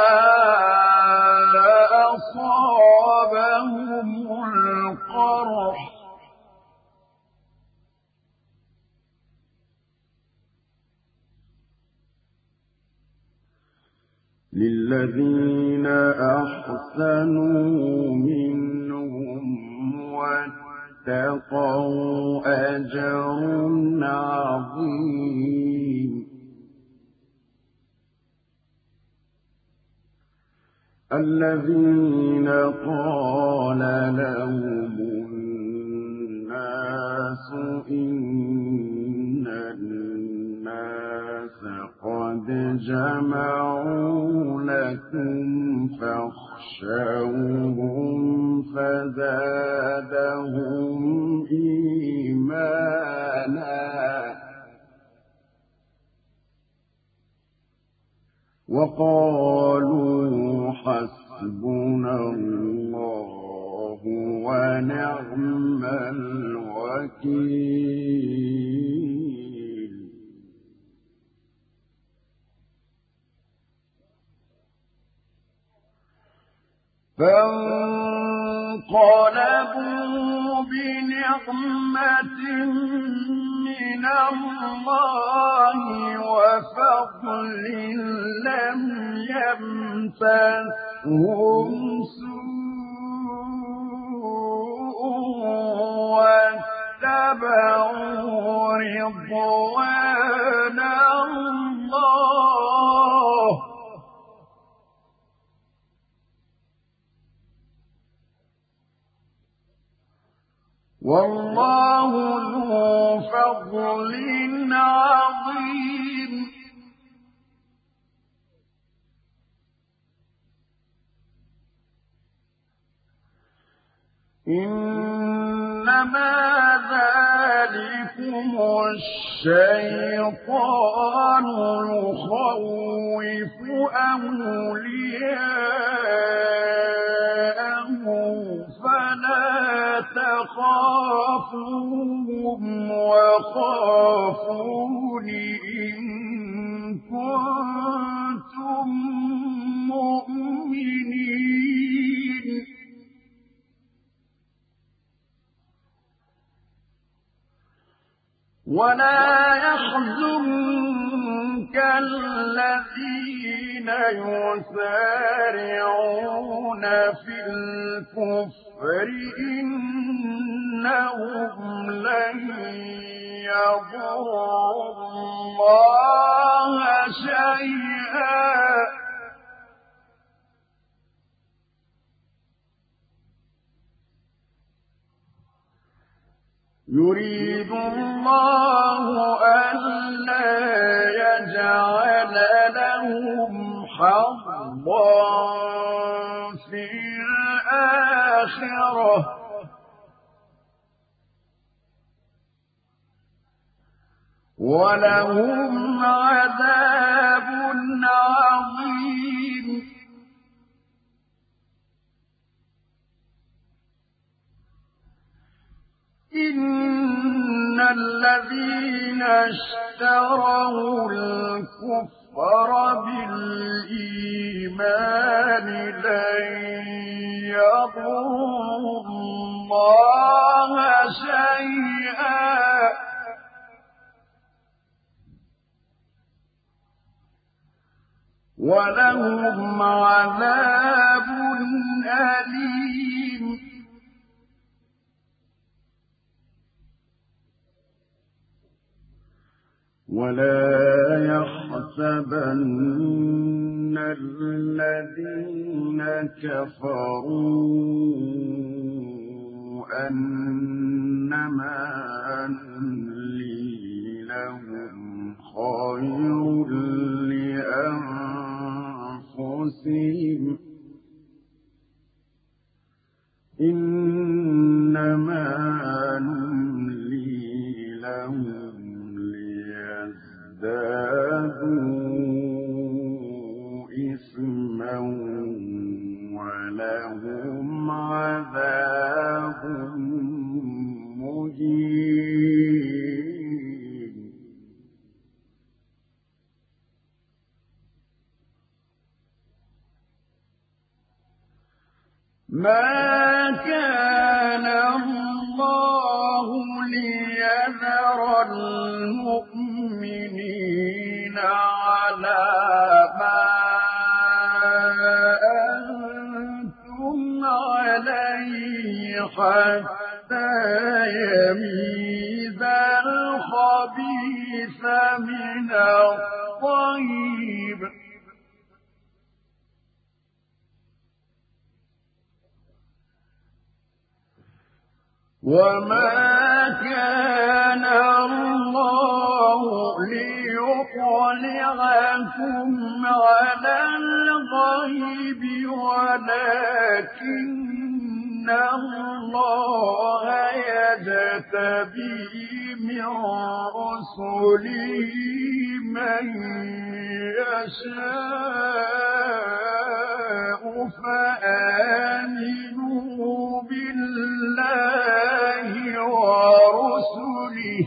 أصابهم القرح للذين أحسنوا منهم واتقوا أجر عظيم الذين قال لهم الناس إن الناس قد جمعوا لكم فاخشوهم فزادهم إيمانا وقالوا حسبنا الله ونعم الوكيل فانقلبوا بنعمة من الله وفضل لم يمسسهم سوء واتبعوا رضوان الله والله ذو فضل عظيم إنما ذلكم الشيطان يخوف أولياءه فلا تخافوهم وخافون إن كنتم مؤمنين ولا يحزنك الذين يسارعون في الكفر إنهم لن يضروا الله شيئا يريد الله ألا يجعل لهم حظا في الآخرة ولهم عذاب عظيم إن الذين اشتروا الكفر بالإيمان لن يضروا الله شيئا ولهم عذاب أليم ولا يحسبن الذين كفروا أنما نملي لهم خير لأنفسهم إنما نملي لهم ليزدادوا إثما ولهم عذاب مهين ما كان الله ليذر المؤمنين على ما أنتم عليه حتى يميز الخبيث من الطيب وما كان الله ليطلعكم على الغيب ولكن الله يجتبي من رسله من يشاء فآمنوا بالله ورسله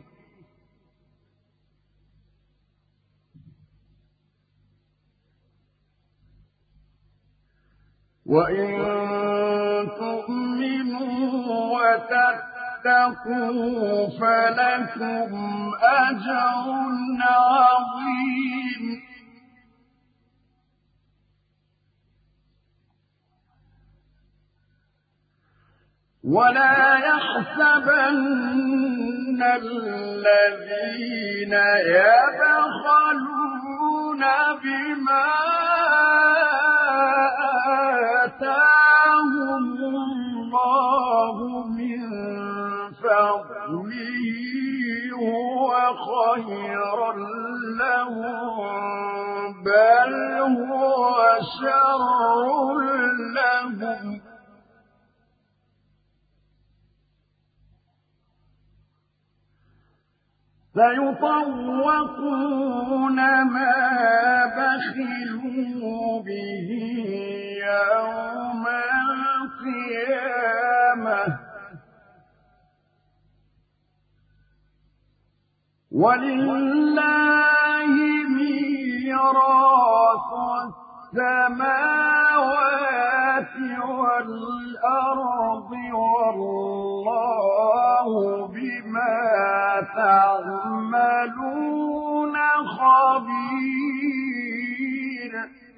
وإن تؤمنوا وتتقوا فلكم أجر عظيم ولا يحسبن الذين يبخلون بما آتاهم الله من فضله هو خيرا لهم بل هو شر لهم سيطوقون ما بخلوا به يوم القيامة ولله ميراث السماوات والأرض والله بما تعملون خبير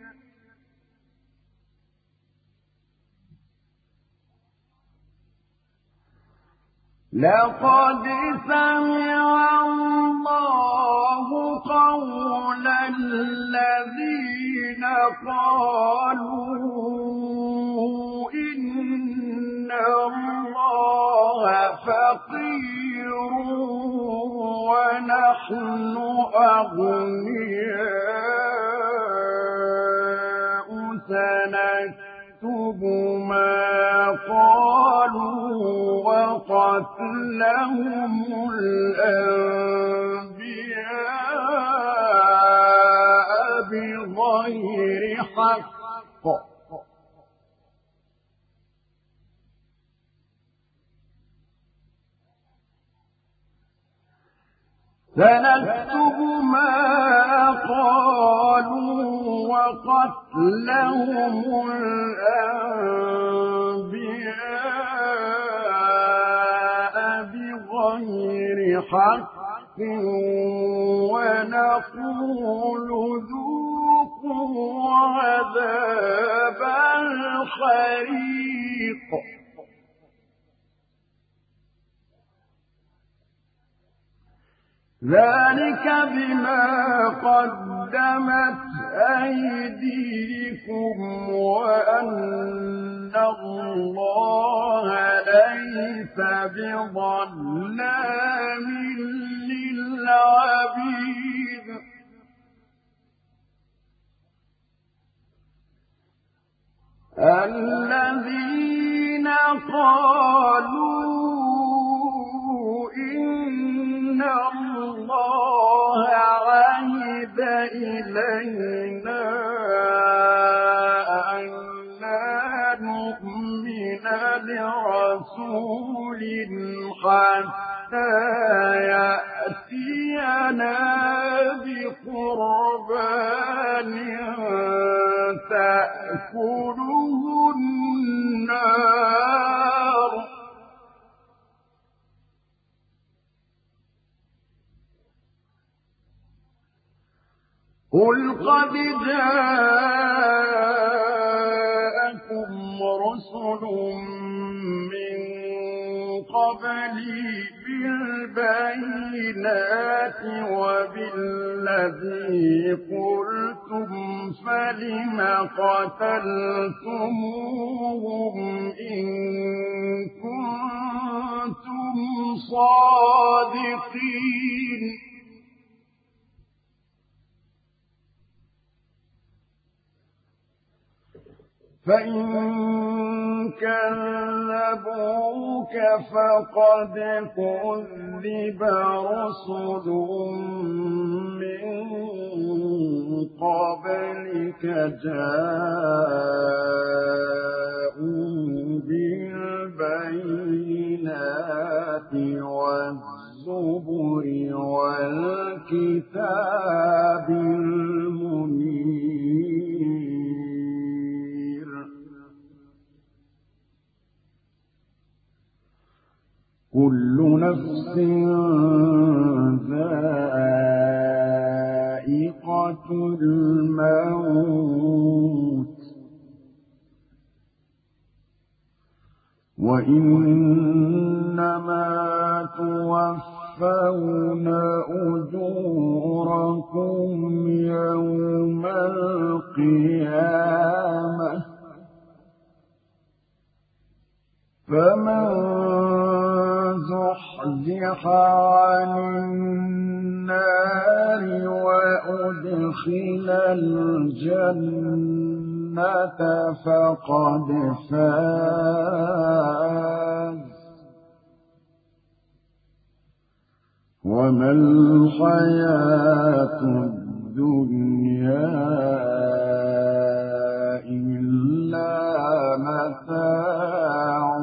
لقد سمع الله قول الذين قالوا إن الله فقير ونحن أغنياء سنكتب ما قالوا وقتلهم الأنبياء بغير حق سنكتب ما قالوا وقتلهم الأنبياء بغير حق ونقول ذوقوا عذاب الحريق ذلك بما قدمت أيديكم وأن الله ليس بظلام للعبيد الذين قالوا إن الله عهد إلينا أن لا نؤمن لرسول حتى يأتينا بقربان تأكله النار قل قد جاءكم رسل من قبلي بالبينات وبالذي قلتم فلم قتلتموهم إن كنتم صادقين فإن كذبوك فقد كذب رسل من قبلك جاءوا بالبينات والزبر والكتاب المنير كل نفس ذائقة الموت وإنما توفون أجوركم يوم القيامة فمن زحزح عن النار وأدخل الجنة فقد فاز وما الحياة الدنيا إلا متاع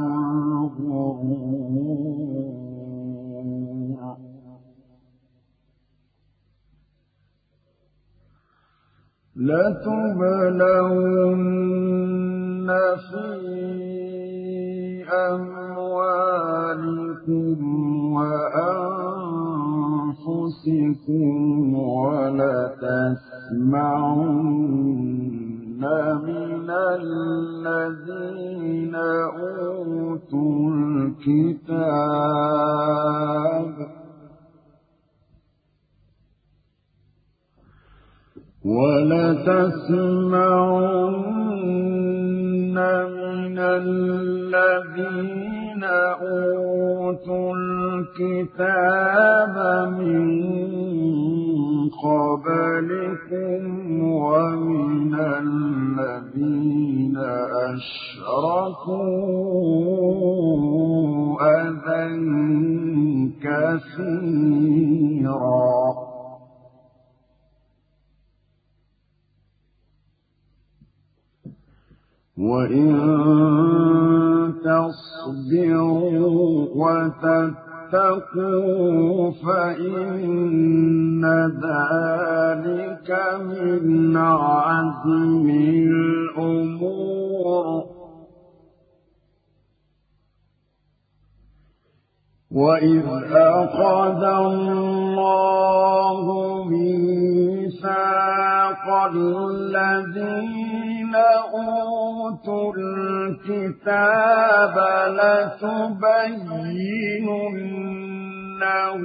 الغرور لتبلون في أموالكم وأنفسكم ولتسمعن من الذين أوتوا الكتاب ولتسمعن من الذين أوتوا الكتاب من قبلكم ومن الذين أشركوا أذى كثيرا وإن تصبروا وتتقوا فإن ذلك من عزم الأمور وإذ أخذ الله ميثاق الذين أوتوا الكتاب لتبيننه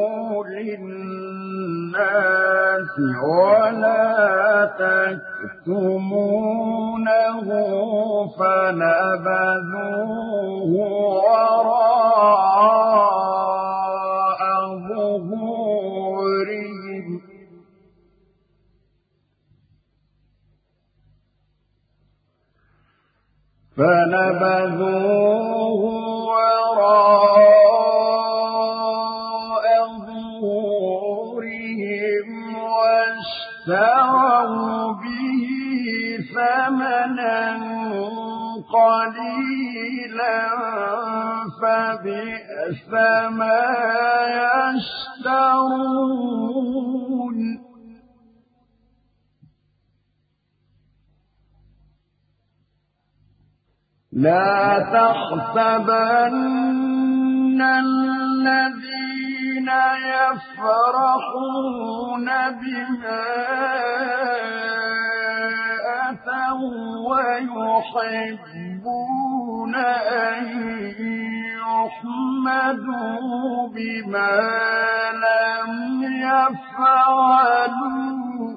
للناس ولا تكتمونه فنبذوه وراء فنبذوه وراء ظهورهم واشتروا به ثمنا قليلا فبئس ما يشترون لا تحسبن الذين يفرحون بما أتوا ويحبون أن يحمدوا بما لم يفعلوا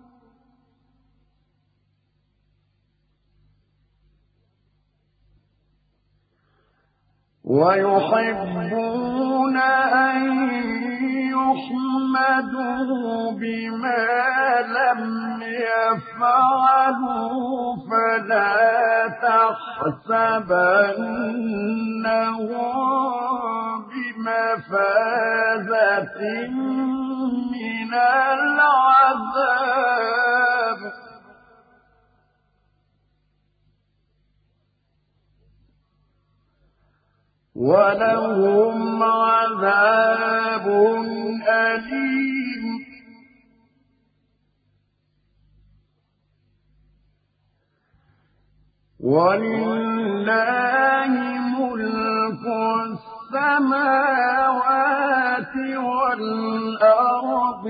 فلا تحسبنهم بمفازة من العذاب ولهم عذاب أليم ولله ملك السماوات والأرض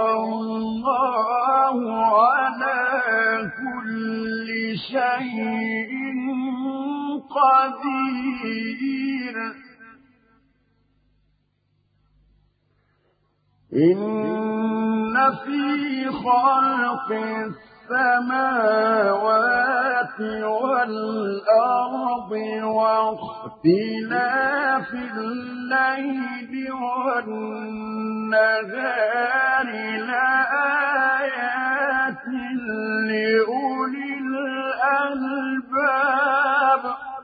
والله على كل شيء قدير إن في خلق السماوات والأرض واختلاف الليل والنهار لآيات لأولي الألباب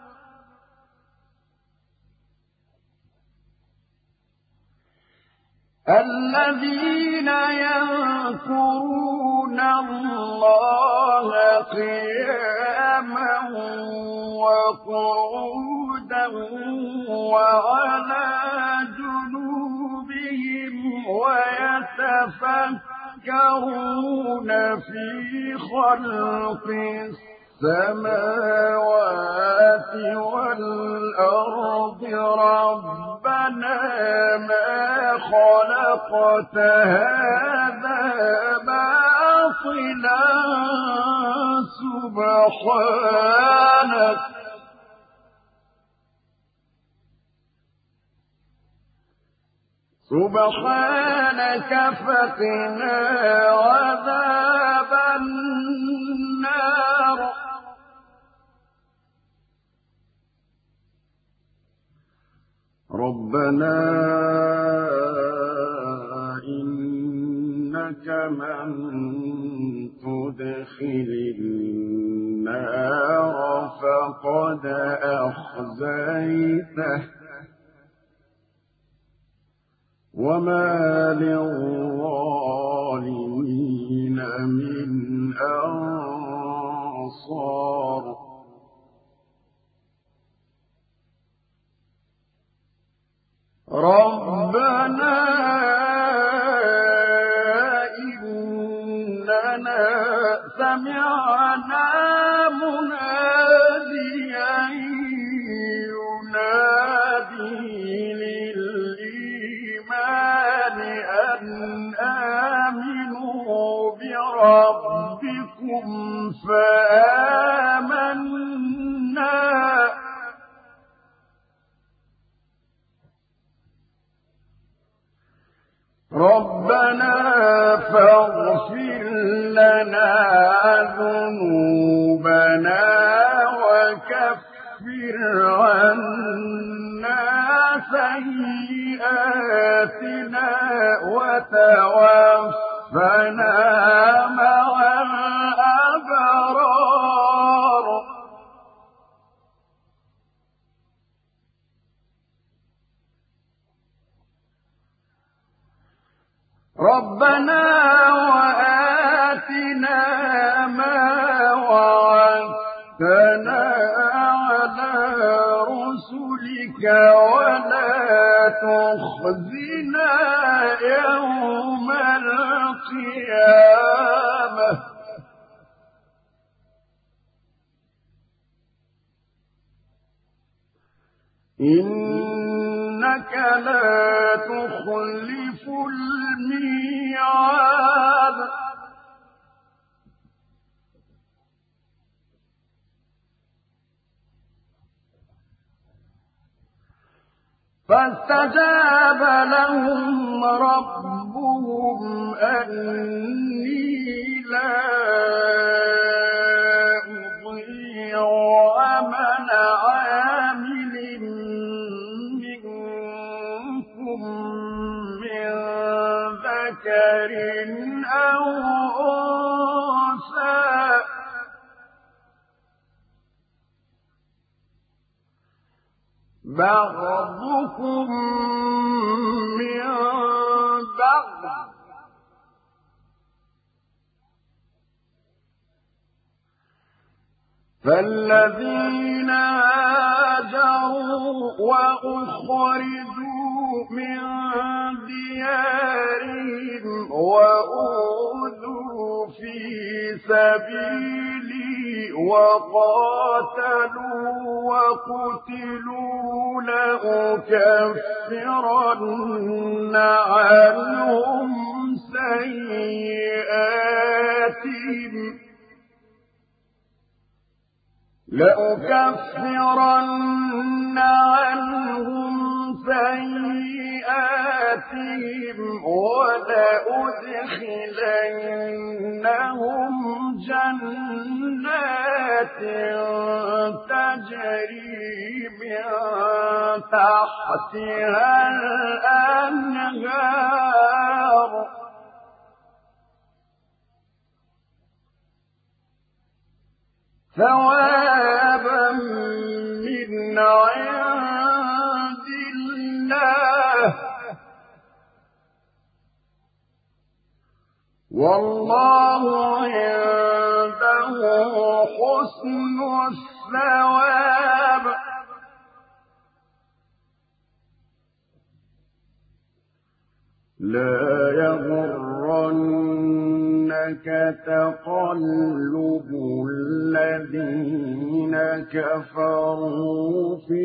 الذين يذكرون الله قياما وقعودا وعلى جنوبهم ويتفكرون في خلق السماوات والأرض ربنا ما خلقت هذا باطلا سبحانك فقنا عذاب النار ربنا إنك من تدخل النار فقد أخزيته وما للظالمين من أنصار ربنا إننا سمعنا مناديا ينادي للإيمان أن آمنوا بربكم فآمنا ربنا فاغفر لنا ذنوبنا وكفر عنا سيئاتنا وتوفنا مع الأبرار ربنا وآتنا ما وعدتنا على رسلك ولا تخزنا يوم القيامة إنك لا تخلف الميعاد فاستجاب لهم ربهم أني لا أضيع عمل عامل منكم من ذكر أو أنثى بعضكم من بعض فالذين هاجروا وأخرجوا من ديارهم وأوذوا في سبيلي وقاتلوا وقتلوا لأكفرن عنهم سيئاتهم ولأدخلنهم جنات تجري من تحتها الأنهار ثوابا من عند الله والله عنده حسن الثواب لا يغرنك تقلب الذين كفروا في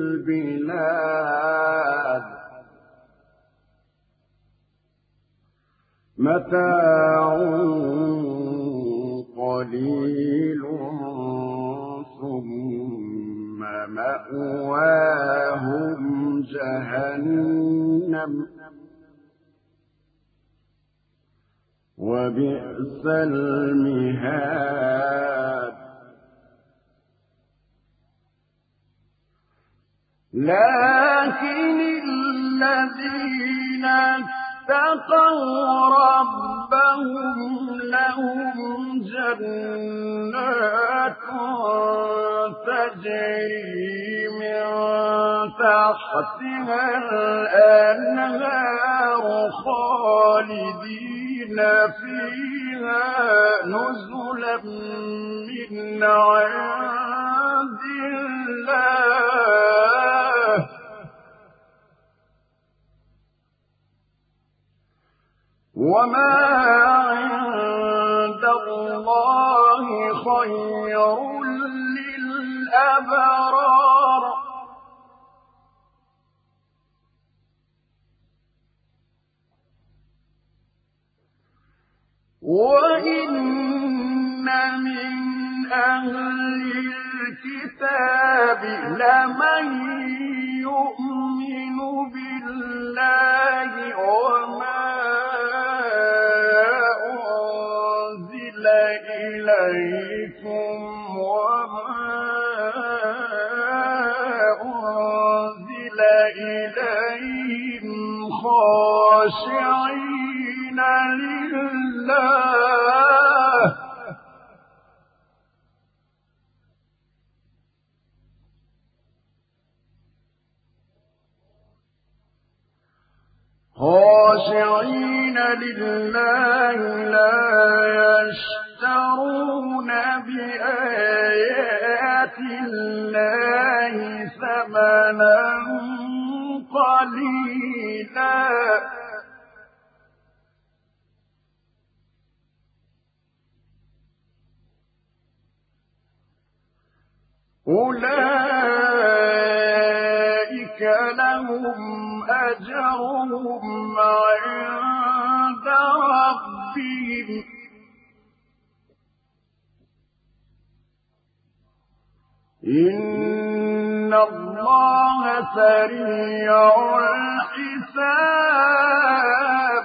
البلاد متاع قليل ثم مأواهم جهنم وبئس المهاد لكن الذين اتقوا ربهم لهم جنات تجري من تحتها الأنهار خالدين فيها نزلا من عند الله وما عند الله خير للأبرار وإن من أهل الكتاب لمن يؤمن بالله وما أنزل إليكم وما أنزل إليهم خاشعين لله خاشعين لله لا يشترون بآيات الله ثمنا قليلا أولئك لهم أجرهم عند ربهم إن الله سريع الحساب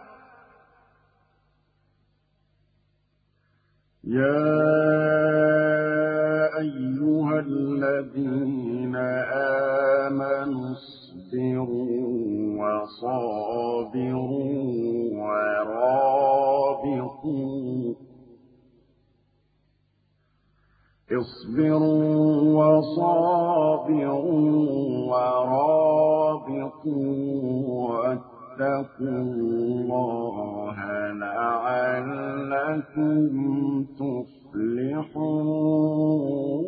يا أيها الذين آمنوا اصبروا وصابروا ورابطوا اصبروا وصابروا ورابطوا واتقوا الله لعلكم تفلحون